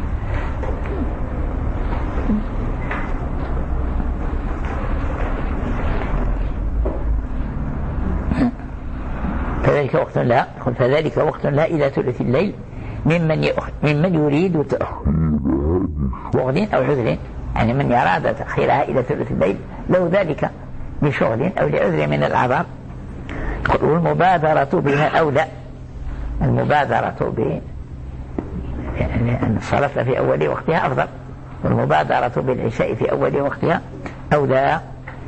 فذلك وقت لا فذلك وقت لا إلى ثلث الليل ممن ممن يريد تأخير وغد أو عذر، يعني من يراد تأخيرها إلى ثلث الليل له ذلك بشغل أو لعذر من الأعذار. والمبادرة بها أولى، المبادرة ب يعني أن الصلاة في أول وقتها أفضل، والمبادرة بالعشاء في أول وقتها أولى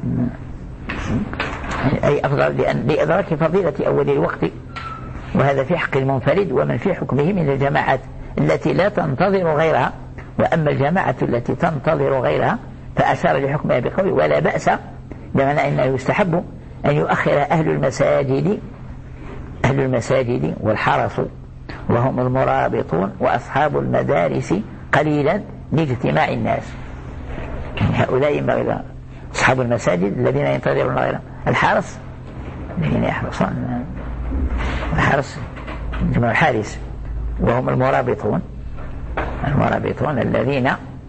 أي أفضل لأن لإدراك فضيلة أول الوقت، وهذا في حق المنفرد ومن في حكمه من الجماعات التي لا تنتظر غيرها. وأما الجماعة التي تنتظر غيرها فأشار لحكمها بقوله ولا بأس، بمعنى أنه يستحب أن يؤخر أهل المساجد أهل المساجد والحرس وهم المرابطون وأصحاب المدارس قليلا لاجتماع الناس. هؤلاء ينبغي أصحاب المساجد الذين ينتظرون غيرهم، الحارس الذين يحرسون، الحارس جمع الحارس، وهم المرابطون المرابطون الذين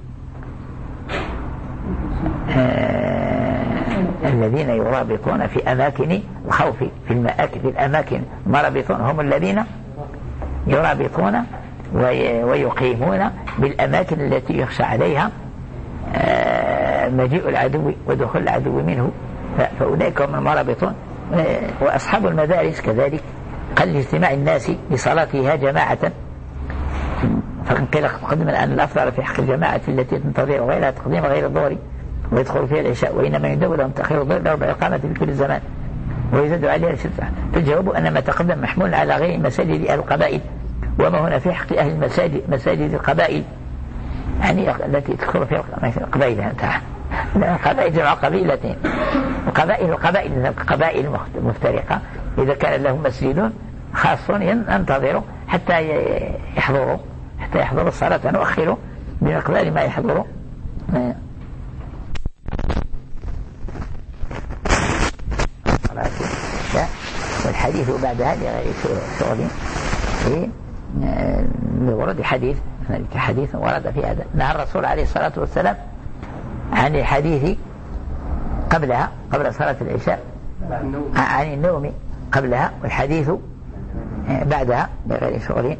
آه الذين يرابطون في أماكن الخوف، في المآكل في الأماكن المرابطون هم الذين يرابطون ويقيمون بالأماكن التي يخشى عليها آه مجيء العدو ودخول العدو منه، فأولئك هم المرابطون. وأصحاب المدارس كذلك قل اجتماع الناس لصلاتها جماعة، فقد قيل قدما أن الأفضل في حق الجماعة التي تنتظر غيرها تقديم غير الظهر ويدخل فيها العشاء، وإنما يندب لهم تأخير الظهر لأربع إقامة في كل زمان ويزاد عليها الشتاء. فالجواب أن ما تقدم محمول على غير مساجد أهل القبائل، وما هنا في حق أهل المساجد مساجد القبائل يعني التي تدخل فيها القبائل. القبائل جمع قبيلتين، وقبائل القبائل القبائل مفترقة إذا كان لهم مسجد خاص ينتظروا حتى يحضروا حتى يحضروا الصلاة نؤخروا بمقدار ما يحضروا. والحديث بعدها لغير شغل لورد حديث حديث ورد في هذا. نهى الرسول عليه الصلاة والسلام عن الحديث قبلها قبل صلاة العشاء عن النوم قبلها، والحديث بعدها لغير شغل.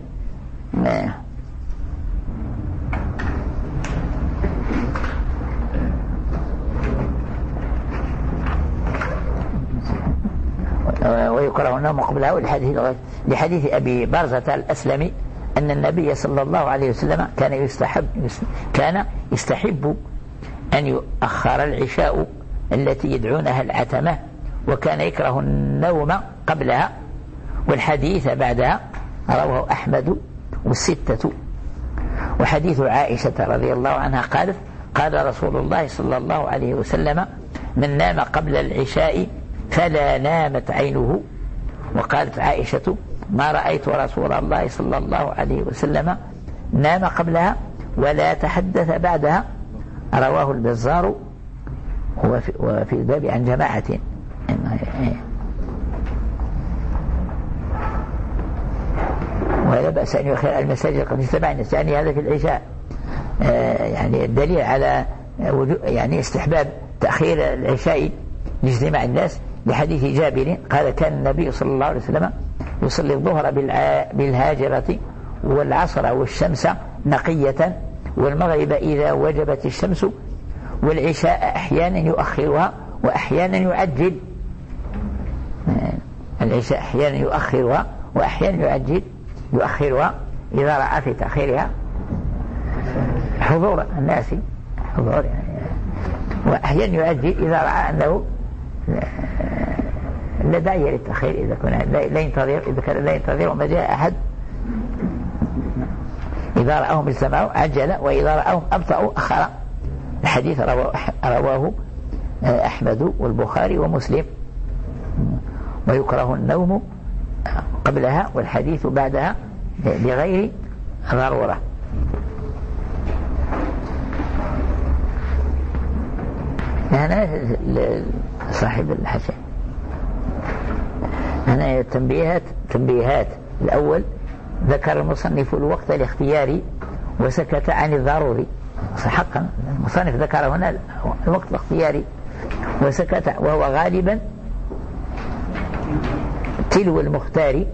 ويكره النوم قبلها. والحديث لحديث أبي برزة الأسلمي أن النبي صلى الله عليه وسلم كان يستحب كان يستحب أن يؤخر العشاء التي يدعونها العتمة، وكان يكره النوم قبلها. والحديث بعدها رواه أحمد والستة. وحديث عائشة رضي الله عنها قالت قال رسول الله صلى الله عليه وسلم من نام قبل العشاء فلا نامت عينه. وقالت عائشة ما رأيت رسول الله صلى الله عليه وسلم نام قبلها ولا تحدث بعدها. رواه البزار وفي الباب عن جماعة. ولا بأس أن يؤخر المساجد قد اجتمع الناس، يعني هذا في العشاء يعني الدليل على يعني استحباب تأخير العشاء لاجتماع الناس لحديث جابر قال كان النبي صلى الله عليه وسلم يصلي الظهر بالهاجرة والعصر والشمس نقية والمغرب إذا وجبت الشمس، والعشاء أحيانا يؤخرها وأحيانا يعجل. العشاء أحيانا يؤخرها وأحيانا يعجل يؤخرها إذا رأى في تأخيرها حضور الناس حضور يعني، وأحيانا يعجل إذا رأى أنه لا داعي للتأخير إذا كان لا ينتظر إذا كان لا ينتظر وما جاء أحد. إذا رأوهم استمعوا عجل وإذا رأوهم أبطأوا أخر. الحديث رواه أحمد والبخاري ومسلم. ويكره النوم قبلها والحديث بعدها بغير ضرورة. هنا صاحب الحسن هنا تنبيهات تنبيهات الأول ذكر المصنف الوقت الاختياري وسكت عن الضروري. حقا المصنف ذكر هنا الوقت الاختياري وسكت، وهو غالبا تلو المختار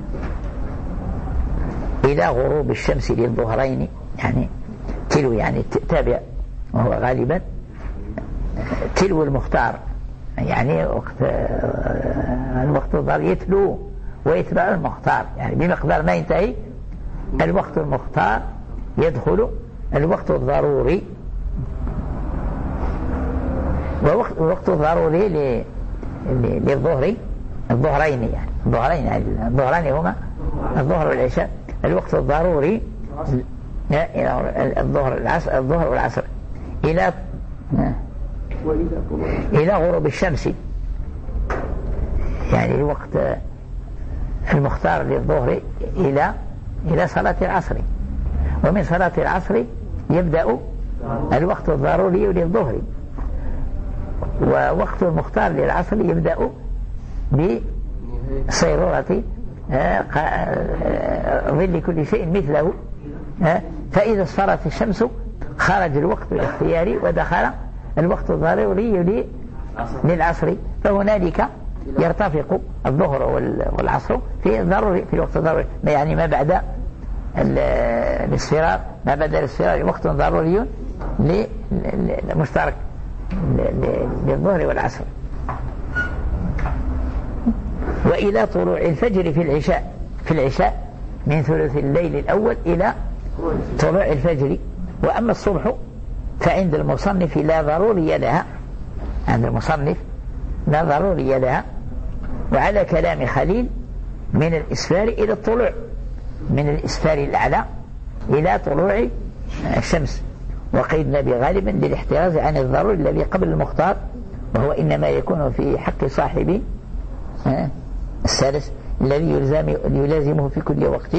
إلى غروب الشمس للظهرين، يعني تلو يعني تابع، وهو غالبا تلو المختار يعني وقت الوقت الضار يتلو ويتبع المختار، يعني بمقدار ما ينتهي الوقت المختار يدخل الوقت الضروري. ووقت الوقت الضروري للظهر الظهرين يعني الظهرين يعني الظهرين هما الظهر والعشاء. الوقت الضروري الظهر العصر الظهر والعصر إلى إلى غروب الشمس، يعني الوقت المختار للظهر إلى إلى صلاة العصر. ومن صلاة العصر يبدأ الوقت الضروري للظهر، ووقت المختار للعصر يبدأ بصيرورة ظل كل شيء مثله. فإذا اصفرت الشمس خرج الوقت الاختياري ودخل الوقت الضروري للعصر، فهنالك يرتفق الظهر والعصر في الضروري في الوقت الضروري، يعني ما بعد الاصفرار ما بعد الاصفرار وقت ضروري مشترك للظهر والعصر. وإلى طلوع الفجر في العشاء في العشاء من ثلث الليل الأول إلى طلوع الفجر. وأما الصبح فعند المصنف لا ضروري لها، عند المصنف لا ضروري لها. وعلى كلام خليل من الإسفار إلى الطلوع، من الإسفار الأعلى إلى طلوع الشمس. وقيدنا بغالبا للاحتراز عن الضروري الذي قبل المختار، وهو إنما يكون في حق صاحب السادس الذي يلازمه في كل وقت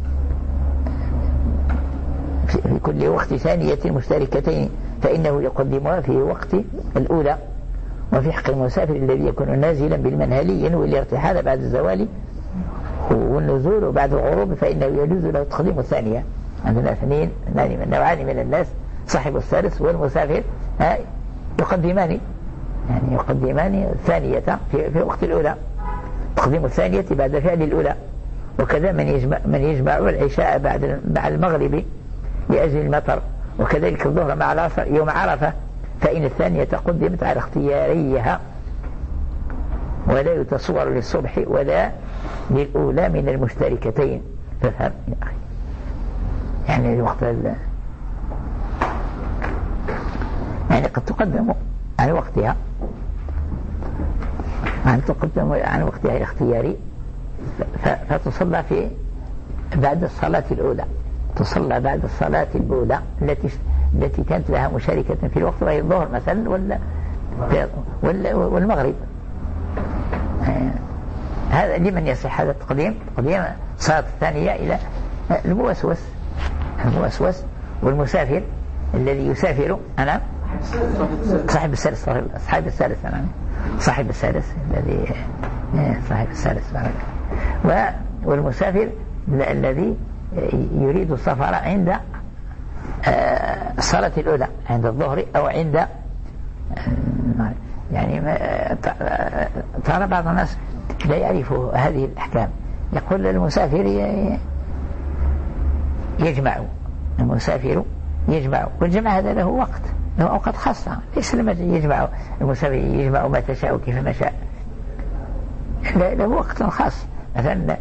في كل وقت ثانية مشتركتين، فإنه يقدمها في وقت الأولى. وفي حق المسافر الذي يكون نازلا بالمنهلي ينوي الارتحال بعد الزوال والنزول بعد الغروب فإنه يجوز له تقديم الثانية. عندنا اثنين نوعان من الناس، صاحب الثالث والمسافر يقدمان يعني يقدمان الثانية في, في وقت الأولى، تقديم الثانية بعد فعل الأولى. وكذا من يجمع من يجمع العشاء بعد مع المغرب لأجل المطر، وكذلك الظهر مع العصر يوم عرفة، فإن الثانية قدمت على اختياريها ولا يتصور للصبح ولا للأولى من المشتركتين. ففهم يا أخي يعني الوقت يعني قد تقدم عن وقتها عن تقدم عن وقتها الاختياري فتصلى في بعد الصلاة الأولى، تصلى بعد الصلاة الأولى التي التي كانت لها مشاركة في الوقت، وهي الظهر مثلا ولا والمغرب. هذا لمن يصح هذا التقديم، تقديم الصلاة الثانية إلى الموسوس الموسوس والمسافر الذي يسافر. أنا صاحب الثالث صاحب الثالث أنا صاحب الثالث الذي صاحب الثالث والمسافر الذي يريد السفر عند الصلاة الأولى، عند الظهر أو عند يعني ترى بعض الناس لا يعرف هذه الأحكام، يقول المسافر يجمع المسافر يجمع والجمع هذا له وقت، له أوقات خاصة، ليس لما يجمع المسافر يجمع ما تشاء كيف ما شاء، له وقت خاص. مثلا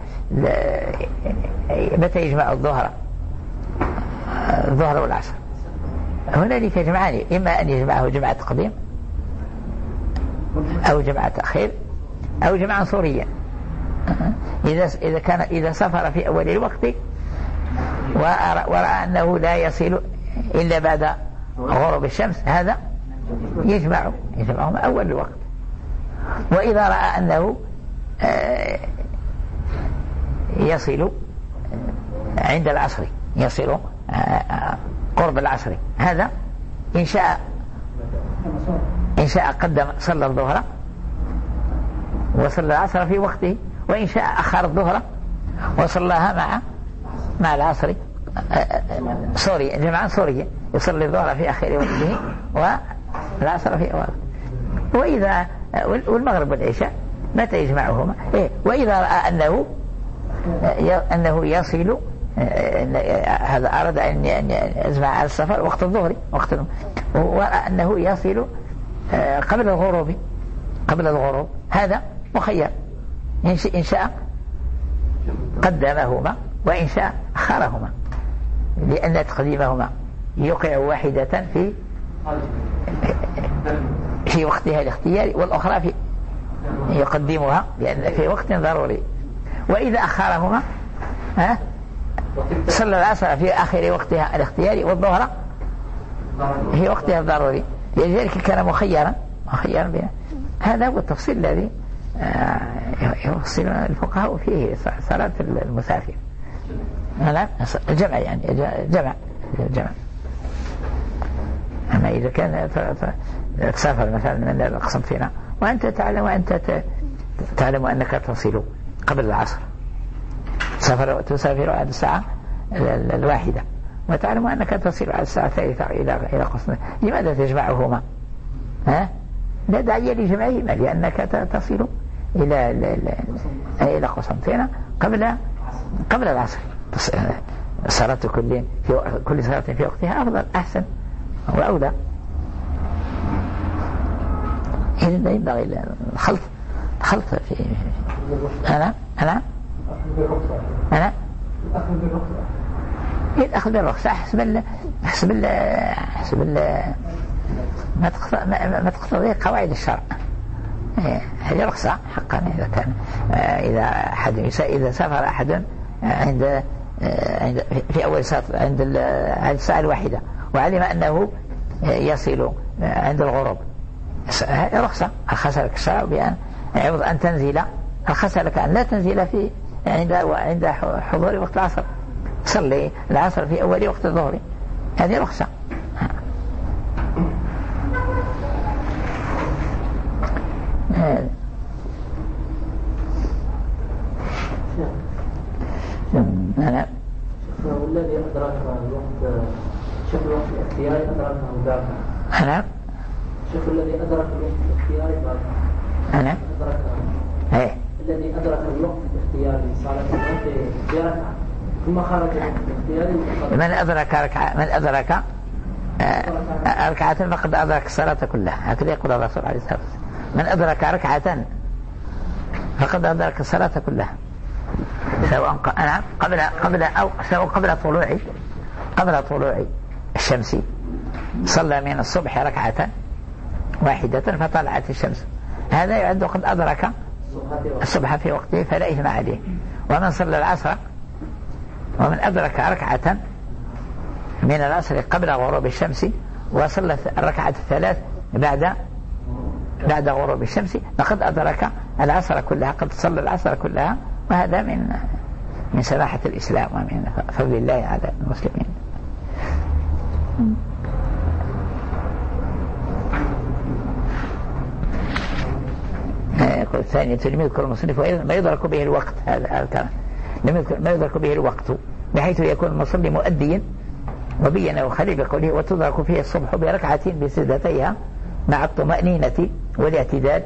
متى يجمع الظهر الظهر والعصر؟ هنالك يجمعان، إما أن يجمعه جمع تقديم أو جمع تأخير أو جمعا صوريا. إذا إذا كان إذا سافر في أول الوقت ورأى أنه لا يصل إلا بعد غروب الشمس هذا يجمع يجمعهم أول الوقت. وإذا رأى أنه يصل عند العصر يصل قرب العصر هذا إن شاء إن شاء قدم صلى الظهر وصلى العصر في وقته، وإن شاء أخر الظهر وصلاها مع مع العصر سوري جمعا سوريا، يصلي الظهر في آخر وقته والعصر في أوله. وإذا والمغرب والعشاء متى يجمعهما؟ إيه وإذا رأى أنه أنه يصل هذا أراد أن يجمع على السفر وقت الظهر وقت ورأى أنه يصل قبل الغروب قبل الغروب هذا مخير، إن شاء قدمهما وإن شاء أخرهما، لأن تقديمهما يوقع واحدة في في وقتها الاختياري والأخرى في يقدمها لأن في وقت ضروري. وإذا أخرهما ها صلى العصر في آخر وقتها الاختياري والظهر في وقتها الضروري، لذلك كان مخيرا مخيرا بها. هذا هو التفصيل الذي يفصل الفقهاء فيه صلاة المسافر. لا الجمع يعني جمع الجمع. أما إذا كان تسافر مثلا من القسنطينة وأنت تعلم وأنت تعلم أنك تصل قبل العصر، تسافر تسافر على الساعة الواحدة وتعلم أنك تصل على الساعة الثالثة إلى إلى قسنطينة، لماذا تجمعهما؟ ها لا داعي لجمعهما لأنك تصل إلى إلى قسنطينة قبل قبل العصر. صلاة كل في كل صلاة في وقتها أفضل أحسن وأولى. إذن ينبغي الخلط الخلط في أنا أنا أنا الأخذ بالرخصة حسب ال حسب ال حسب ال ما تقتضي ما تقتضي قواعد الشرع. هذه رخصة حقا إذا كان إذا أحد إذا سافر أحد عند عند في أول ساعة عند الساعة الواحدة وعلم أنه يصل عند الغروب، رخصة أرخص لك الشرع بأن عوض أن تنزل أرخص لك أن لا تنزل في عند عند حضور وقت العصر، صلي العصر في أول وقت الظهر، هذه رخصة. أنا والذي أدرك الوقت شوف الوقت الاختياري أدركه باكر. أنا شوف الذي أدرك الوقت الاختياري باكر. أنا أدرك إيه الذي أدرك الوقت الاختياري صلاة الوقت في ركعة ثم خرج الوقت الاختياري. من أدرك ركعة من أدرك ركعة فقد أدرك الصلاة كلها، هكذا يقول الرسول عليه الصلاة والسلام. من أدرك ركعة فقد أدرك الصلاة كلها، سواء أنا قبل قبل أو سواء قبل طلوع قبل طلوع الشمس صلى من الصبح ركعة واحدة فطلعت الشمس، هذا يعد قد أدرك الصبح في وقته فلا إثم عليه. ومن صلى العصر ومن أدرك ركعة من العصر قبل غروب الشمس وصلى الركعة الثلاث بعد بعد غروب الشمس فقد أدرك العصر كلها، قد صلى العصر كلها. وهذا من من سماحة الإسلام ومن فضل الله على المسلمين. يقول الثانية لم يذكر المصنف ما يدرك به الوقت، هذا الكلام ما يدرك به الوقت بحيث يكون المصلي مؤديا، وبينه خليل بقوله وتدرك فيه الصبح بركعة بسجدتيها مع الطمأنينة والاعتدال.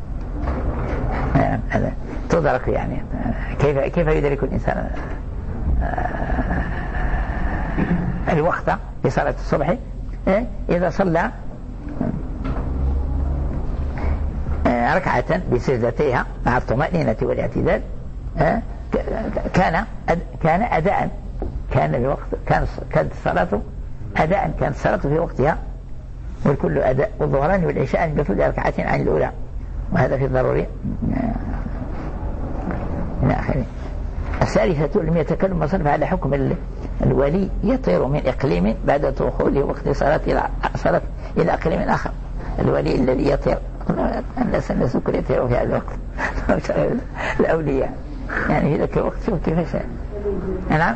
هذا تدرك يعني كيف كيف يدرك الإنسان الوقت لصلاة الصبح؟ إذا صلى ركعة بسجدتيها مع الطمأنينة والاعتدال كان كان أداء كان بوقت كان كانت الصلاة أداء كانت الصلاة في وقتها، والكل أداء، والظهران والعشاء بفضل ركعتين عن الأولى، وهذا في الضروري إلى آخره. الثالثة لم يتكلم مصنف على حكم الولي يطير من إقليم بعد دخوله وقت صلاة إلى صلاة إلى إقليم آخر. الولي الذي يطير الناس الناس كل يطيروا في هذا الوقت الأولياء يعني في ذاك الوقت شوف كيفاش. نعم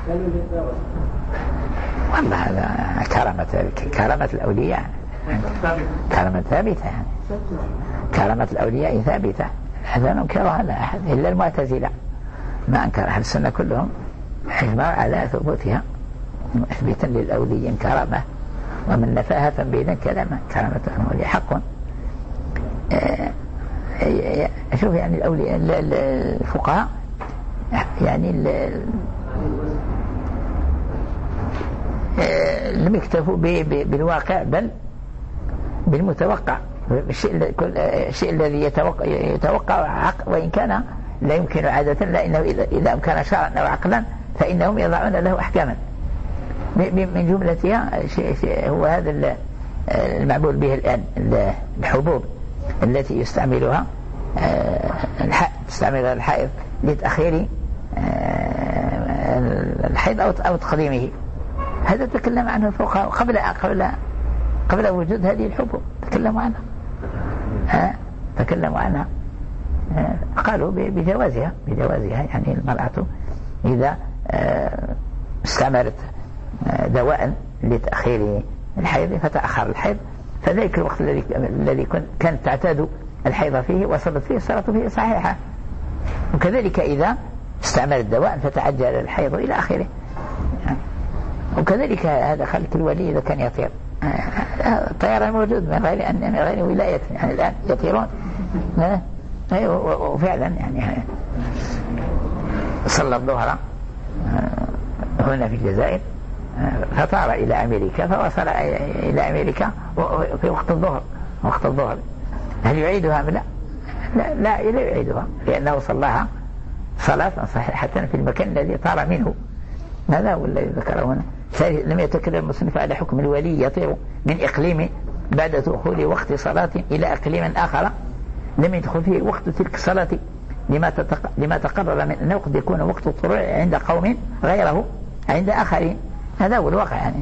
والله هذا كرامة كرامة الأولياء كرامة ثابتة يعني. كرامة الأولياء ثابتة هذا ننكرها لا أحد إلا المعتزلة ما أنكر أهل السنة كلهم إجماع على ثبوتها مثبتا للأوليين كرامة ومن نفاها فبين كلامه كرامة الأولياء حق. شوف يعني الأولياء الفقهاء يعني لم يكتفوا بالواقع بل بالمتوقع. الشيء الذي يتوقع, يتوقع وإن كان لا يمكن عادة لأنه إذا أمكن شرعا أو عقلا فإنهم يضعون له أحكاما من جملتها هو هذا المعمول به الآن الحبوب التي يستعملها تستعملها الحائض لتأخير الحيض أو تقديمه. هذا تكلم عنه الفقهاء قبل قبل قبل وجود هذه الحبوب تكلموا عنها ها تكلموا عنها قالوا بجوازها بجوازها يعني المرأة إذا استعملت دواء لتأخير الحيض فتأخر الحيض فذلك الوقت الذي الذي كانت تعتاد الحيض فيه وصلت فيه الصلاة فيه صحيحة. وكذلك إذا استعملت دواء فتعجل الحيض إلى آخره. وكذلك هذا خلق الولي إذا كان يطير الطيران موجود من غير أن من غير ولاية يعني الآن يطيرون وفعلا يعني صلى الظهر هنا في الجزائر فطار إلى أمريكا فوصل إلى أمريكا في وقت الظهر وقت الظهر. هل يعيدها أم لا؟ لا, لا, لا يعيدها لأنه صلاها صلاة صحيحة في المكان الذي طار منه. هذا هو الذي ذكره هنا. لم يتكلم المصنف على حكم الولي يطير من إقليم بعد دخول وقت صلاة إلى إقليم آخر لم يدخل فيه وقت تلك الصلاة لما, تتق... لما تقرر من أنه قد يكون وقت الطلوع عند قوم غيره عند آخرين. هذا هو الواقع يعني.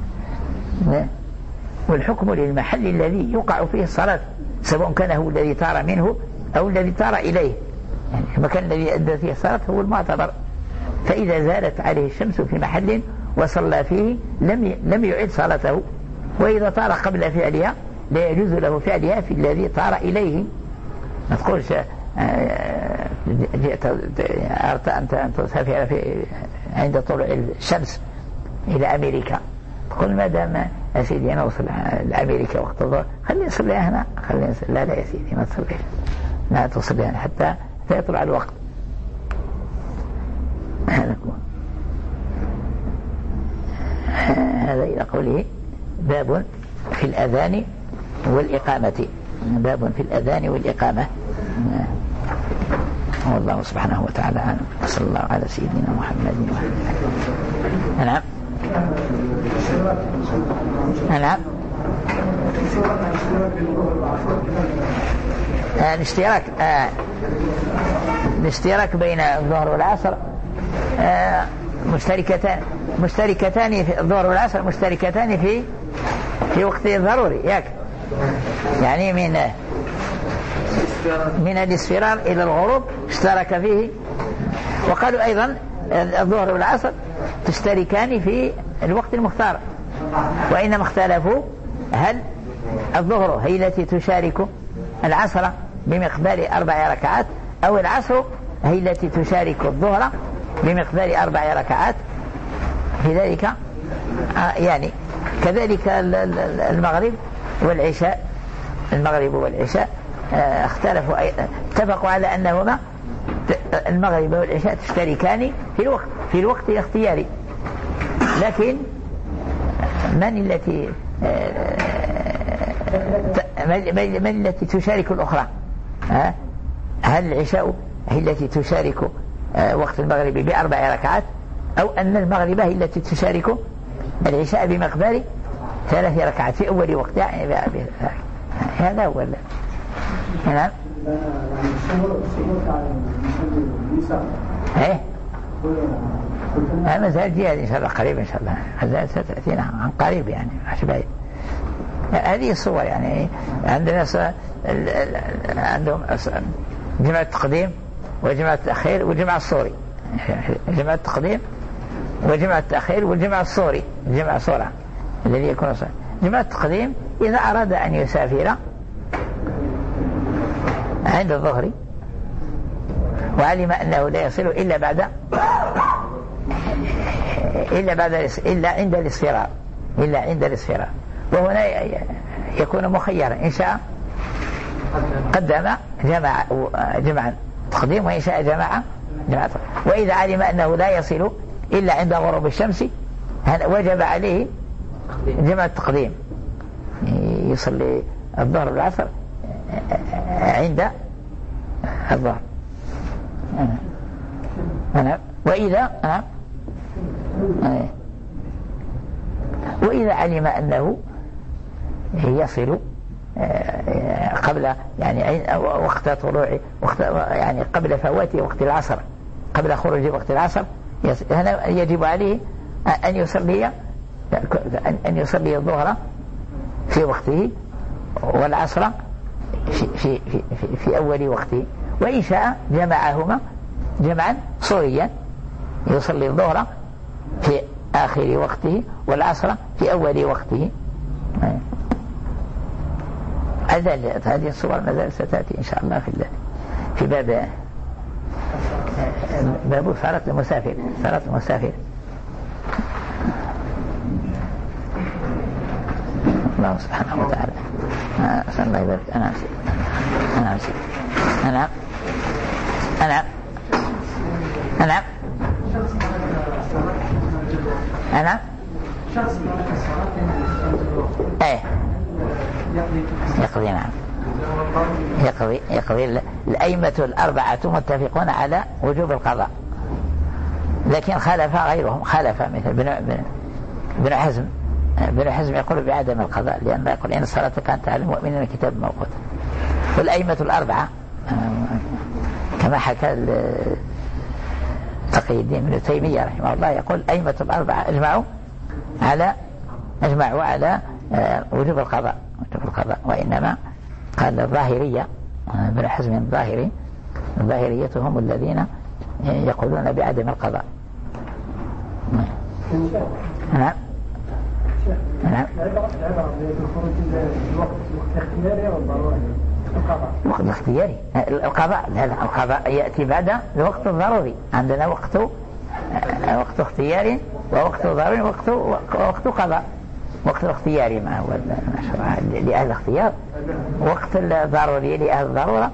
والحكم للمحل الذي يقع فيه الصلاة سواء كان هو الذي طار منه أو الذي طار إليه يعني المكان الذي أدى فيه الصلاة هو المعتبر. فإذا زالت عليه الشمس في محل وصلى فيه لم لم يعد صلاته. وإذا طار قبل فعلها لا يجوز له فعلها في الذي طار إليه. ما تقولش جئت أردت أن تسافر في عند طلوع الشمس إلى أمريكا تقول ما دام يا سيدي أنا أوصل لأمريكا وقت الظهر خليني أصلي هنا خليني لا لا يا سيدي ما تصليش لا تصلي هنا حتى يطلع الوقت. هذا إلى قوله باب في الأذان والإقامة. باب في الأذان والإقامة. والله سبحانه وتعالى أعلم. صلى الله على سيدنا محمد وعلى آله. نعم نعم الاشتراك آه. الاشتراك بين الظهر والعصر آه. مشتركتان مشتركتان في الظهر والعصر مشتركتان في في وقت ضروري ياك يعني من من الاصفرار إلى الغروب اشترك فيه. وقالوا أيضا الظهر والعصر تشتركان في الوقت المختار وإنما اختلفوا هل الظهر هي التي تشارك العصر بمقدار أربع ركعات أو العصر هي التي تشارك الظهر بمقدار أربع ركعات في ذلك آه يعني. كذلك المغرب والعشاء المغرب والعشاء آه اختلفوا اتفقوا على أنهما المغرب والعشاء تشتركان في الوقت في الوقت الاختياري. لكن من التي من التي تشارك الأخرى؟ هل العشاء هي التي تشارك وقت المغرب بأربع ركعات أو أن المغرب هي التي تشارك العشاء بمقدار ثلاث ركعات في أول وقت يعني هذا هو. نعم ايه مسألة جهاد إن شاء الله قريب إن شاء الله مسألة ستأتينا عن قريب يعني مش بعيد. هذه الصور يعني عندنا عندهم جمع التقديم وجمع التأخير وجمع الصوري. جمع التقديم وجمع التأخير والجمع الصوري جمع صورة الذي يكون صورة. جمع التقديم إذا أراد أن يسافر عند الظهر وعلم أنه لا يصل إلا بعد إلا بعد إلا عند الاصفرار إلا عند الاصفرار وهنا يكون مخيرا إن شاء قدم جمع جمع تقديم وإن شاء جمع جمع تقديم. وإذا علم أنه لا يصل إلا عند غروب الشمس وجب عليه جمع التقديم يصلي الظهر والعصر عند الظهر. أنا وإذا أنا وإذا علم أنه يصل قبل يعني وقت طلوع وقت يعني قبل فوات وقت العصر قبل خروج وقت العصر هنا يجب عليه أن يصلي أن يصلي الظهر في وقته والعصر في في في, في أول وقته وإن شاء جمعهما جمعا صوريا يصلي الظهر في آخر وقته والعصر في أول وقته. هذه الصور ما ستأتي إن شاء الله في في باب باب صلاة المسافر صلاة المسافر. الله سبحانه وتعالى أسأل الله يبارك. أنا أمسك أنا أمسك أنا أنا أنا أنا إيه يقضي نعم يقضي يقضي الأئمة الأربعة متفقون على وجوب القضاء لكن خالف غيرهم خالف مثل بن حزم بن حزم يقول بعدم القضاء لأن يقول إن الصلاة كانت على المؤمنين كتاب موقوتا. والأئمة الأربعة كما حكى تقي الدين ابن تيمية رحمه الله يقول أئمة الأربعة أجمعوا على أجمعوا على وجوب القضاء وجوب القضاء وإنما قال الظاهرية ابن حزم الظاهري الظاهرية هم الذين يقولون بعدم القضاء. نعم نعم الوقت الاختياري القضاء لا لا القضاء يأتي بعد الوقت الضروري. عندنا وقت وقت اختياري ووقت ضروري ووقت وقت قضاء. وقت الاختياري ما هو لأهل الاختيار وقت الضروري لأهل الضرورة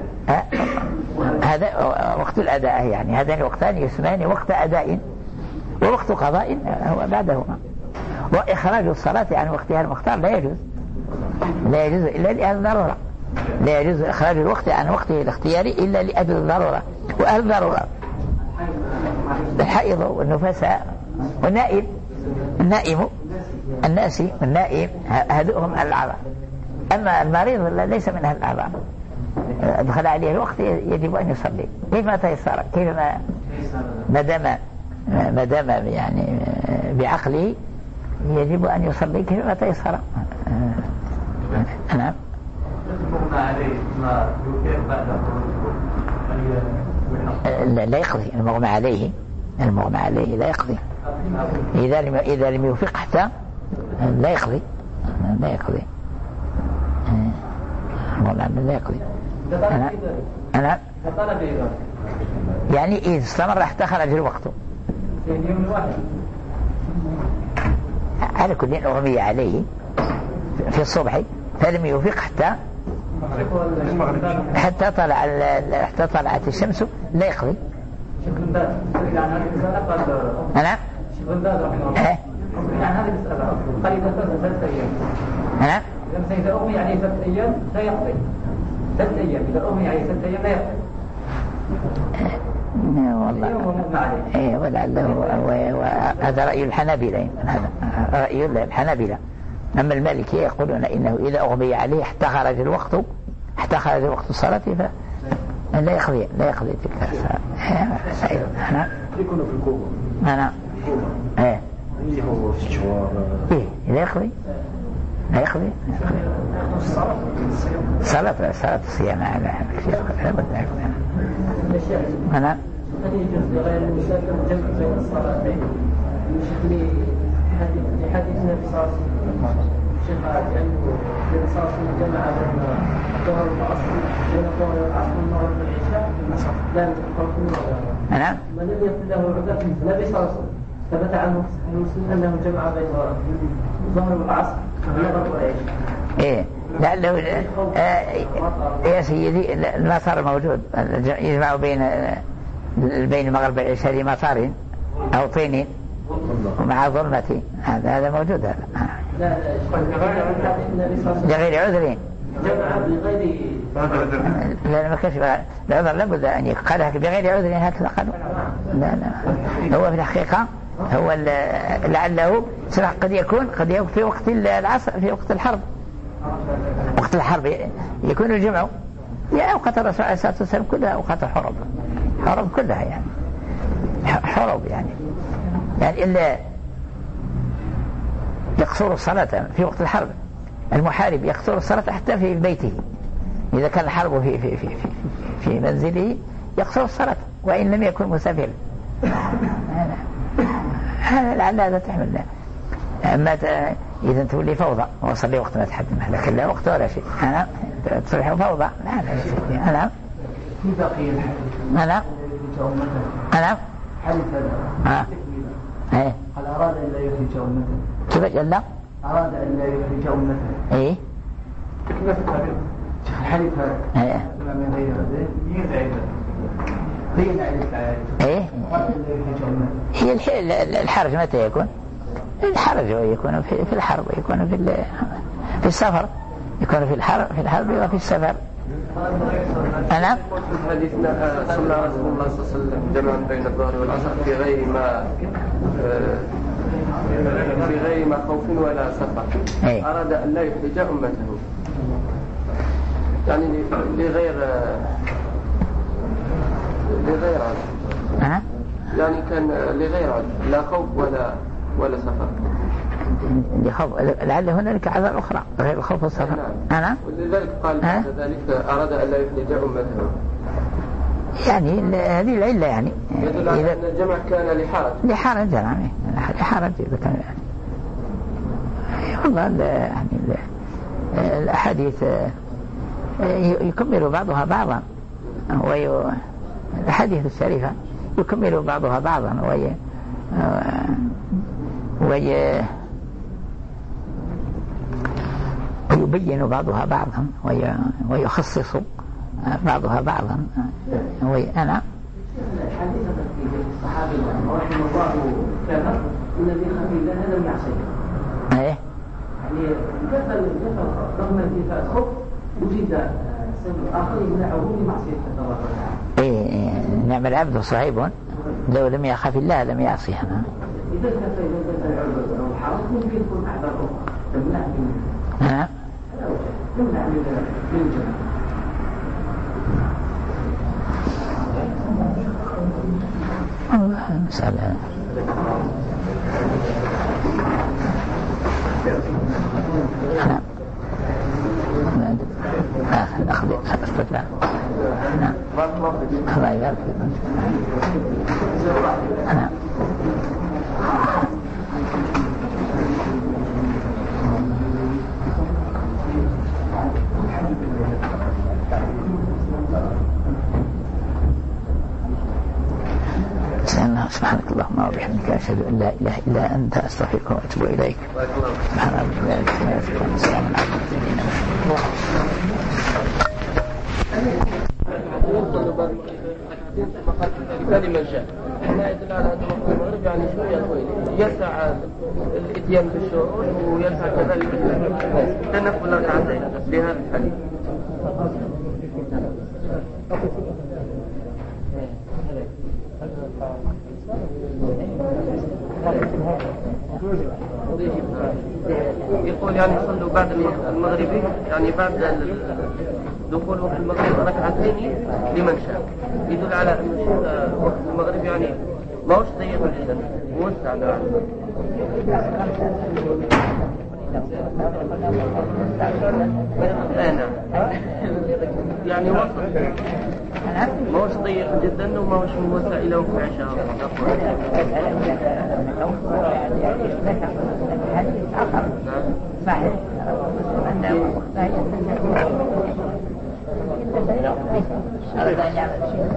هذا وقت الأداء يعني هذان الوقتان يسمان وقت أداء ووقت قضاء هو بعدهما. وإخراج الصلاة عن وقتها المختار لا يجوز لا يجوز إلا لأهل الضرورة لا يجوز إخراج الوقت عن وقته الاختياري إلا لأجل الضرورة. وأهل الضرورة الحائض والنفساء والنائم النائم الناسي والنائم هذوهم الأعضاء. أما المريض ليس من أهل الأعضاء دخل عليه الوقت يجب أن يصلي كيفما تيسر كيفما ما دام ما دام يعني بعقله يجب أن يصلي كيفما تيسر. نعم لا يقضي المغمى عليه المغمى عليه لا يقضي إذا لم إذا لم يوفق حتى لا يقضي لا يقضي لا يقضي. أنا أنا يعني إذا استمر حتى خرج الوقت على كل أغمي عليه في الصبح فلم يوفق حتى حتى طلع حتى طلعت الشمس لا يقضي. أنا إيه أنا إذا أغمي عليه ثلاث أيام لا يقضي ثلاث أيام إذا أغمي عليه ثلاث أيام لا يقضي. والله إيه ولعله هذا رأي الحنابلة هذا رأي الحنابلة. أما المالكية يقولون إنه إذا أغمي عليه حتى خرج الوقت حتى خرج وقت الصلاة لا يقضي لا يقضي تلك الصلاة. أنا يكون في الكوفة. أنا إيه اللي هو في الشوارع. إيه لا يقضي لا يقضي صلاة صلاة الصيام على أنا هل يجوز لغير المسافر جمع بين الصلاتين بشكل حديث النبي صلى الله عليه وسلم شيخ أنه النبي صلى الله عليه وسلم جمع بين الظهر والعصر بين الظهر والعصر والمغرب والعشاء لا يتفرقون. أنا من لم يكن له عذر النبي صلى الله عليه وسلم ثبت عنه في مسلم أنه جمع بين الظهر والعصر والمغرب والعشاء. إيه لعله آه يا سيدي المطر موجود يجمع بين بين المغرب والعشاء مطار أو طين ومع ظلمة هذا هذا موجود هذا لغير عذر لا ما كانش العذر لابد أن يقال بغير عذر هكذا قالوا لا لا هو في الحقيقة هو لعله قد يكون قد يكون في وقت العصر في وقت الحرب وقت الحرب يكون الجمع يا أوقات الرسول عليه الصلاة والسلام كلها أوقات حرب حرب كلها يعني حرب يعني يعني إلا يقصر الصلاة في وقت الحرب. المحارب يقصر الصلاة حتى في بيته إذا كان الحرب في في في في, في منزله يقصر الصلاة وإن لم يكن مسافرا. هذا لعل هذا تحمل له. أما إذا تولي فوضى وصلي وقت ما تحدث لكن لا وقت ولا شيء. أنا تصبح فوضى لا لا أنا في بقية الحديث أنا أنا حديث هذا إيه قال أراد أن لا يخرج أمته كيف قال لا أراد أن لا يخرج أمته إيه الحديث هذا إيه من غير هذا بين عليك إيه أراد أن لا يخرج أمته. هي الح- الحرج متى يكون؟ الحرج يكون في في الحرب يكون في في السفر يكون في الحرب في الحرب وفي السفر. أنا حديثنا صلى رسول الله صلى الله عليه وسلم جمعا بين الظهر والعصر في غير ما في غير ما خوف ولا سفر. إيه؟ أراد أن لا يحرج أمته يعني لغير لغير عذر. أنا يعني كان لغير عذر لا خوف ولا ولا سفر. لخوف لعل هنالك عذر أخرى غير الخوف والسفر. أنا ولذلك قال بعد ذلك أراد أن لا يحرج أمته يعني هذه العلة يعني يدل على أن الجمع كان لحرج لحرج يعني لحرج إذا كان يعني والله يعني الأحاديث يكمل بعضها بعضا والأحاديث الشريفة يكمل بعضها بعضا وي وي ويبين بعضها بعضا ويخصص بعضها بعضا. وأنا الحديث في الصحابي رحمه الله كان الذي خفي الله لم يعصيه. ايه يعني كفل كفل رغم انتفاء خوف وجد سبب اخر يمنعه من معصيه الله تعالى. ايه نعم العبد صعيب لو لم يخاف الله لم يعصيه. اذا كان اذا العذر او الحرج ممكن يكون اعذار اخرى تمنع من ها تمنع من الجمع. الله مسألة نعم أخذ استطلاع نعم الله يبارك نعم سبحانك اللهم وبحمدك أشهد أن لا إله إلا أنت أستغفرك وأتوب إليك. سبحان ربك السلام عليكم. كلمة جاء ما يدل على أن المغرب يعني شوية طويلة يسعى الإتيان بالشروط ويسعى كذلك تنفل ركعتين لهذا الحديث. Thank you. يقول يعني صلوا بعد المغربي، يعني بعد دخول وقت المغرب ركعتين لمن شاء، يدل على أن وقت المغرب يعني ما هوش ضيق جدا، موسع. نعم. يعني وسط، ما هوش ضيق جدا وما هوش موسع إلى وقت العشاء. صحيح أنه وقتها هذا يعمل شيء.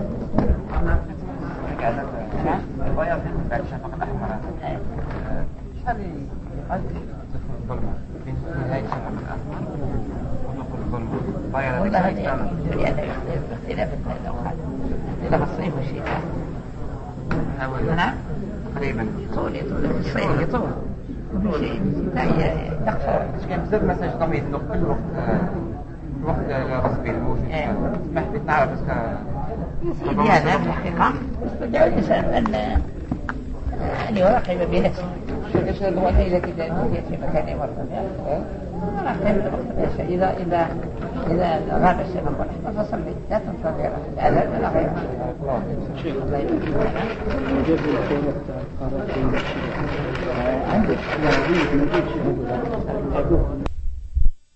الرواية بعد الشفق الأحمر هذه هذه تدخل الظلمة في نهاية الشفق الأحمر ودخول الظلمة. والله هذا يدل أن يختلف باختلاف الأوقات، اختلاف الصيف والشتاء. نعم تقريبا يطول يطول في الصيف يطول وفي شيء لا يقصر. كان بزاف مساج ضمير نقل وقت وقت رسبي الموجود ما حبيت نعرف بس سيدي هذا في الحقيقة يستطيع الإنسان أن أن يراقب بنفسه. يشهد هو إذا كده يأتي في مكان مرتفع يراقب وقت العشاء. إذا إذا إذا غاب الشفق والأحمر فصلي لا تنتظر الأذان ولا غيره. عندك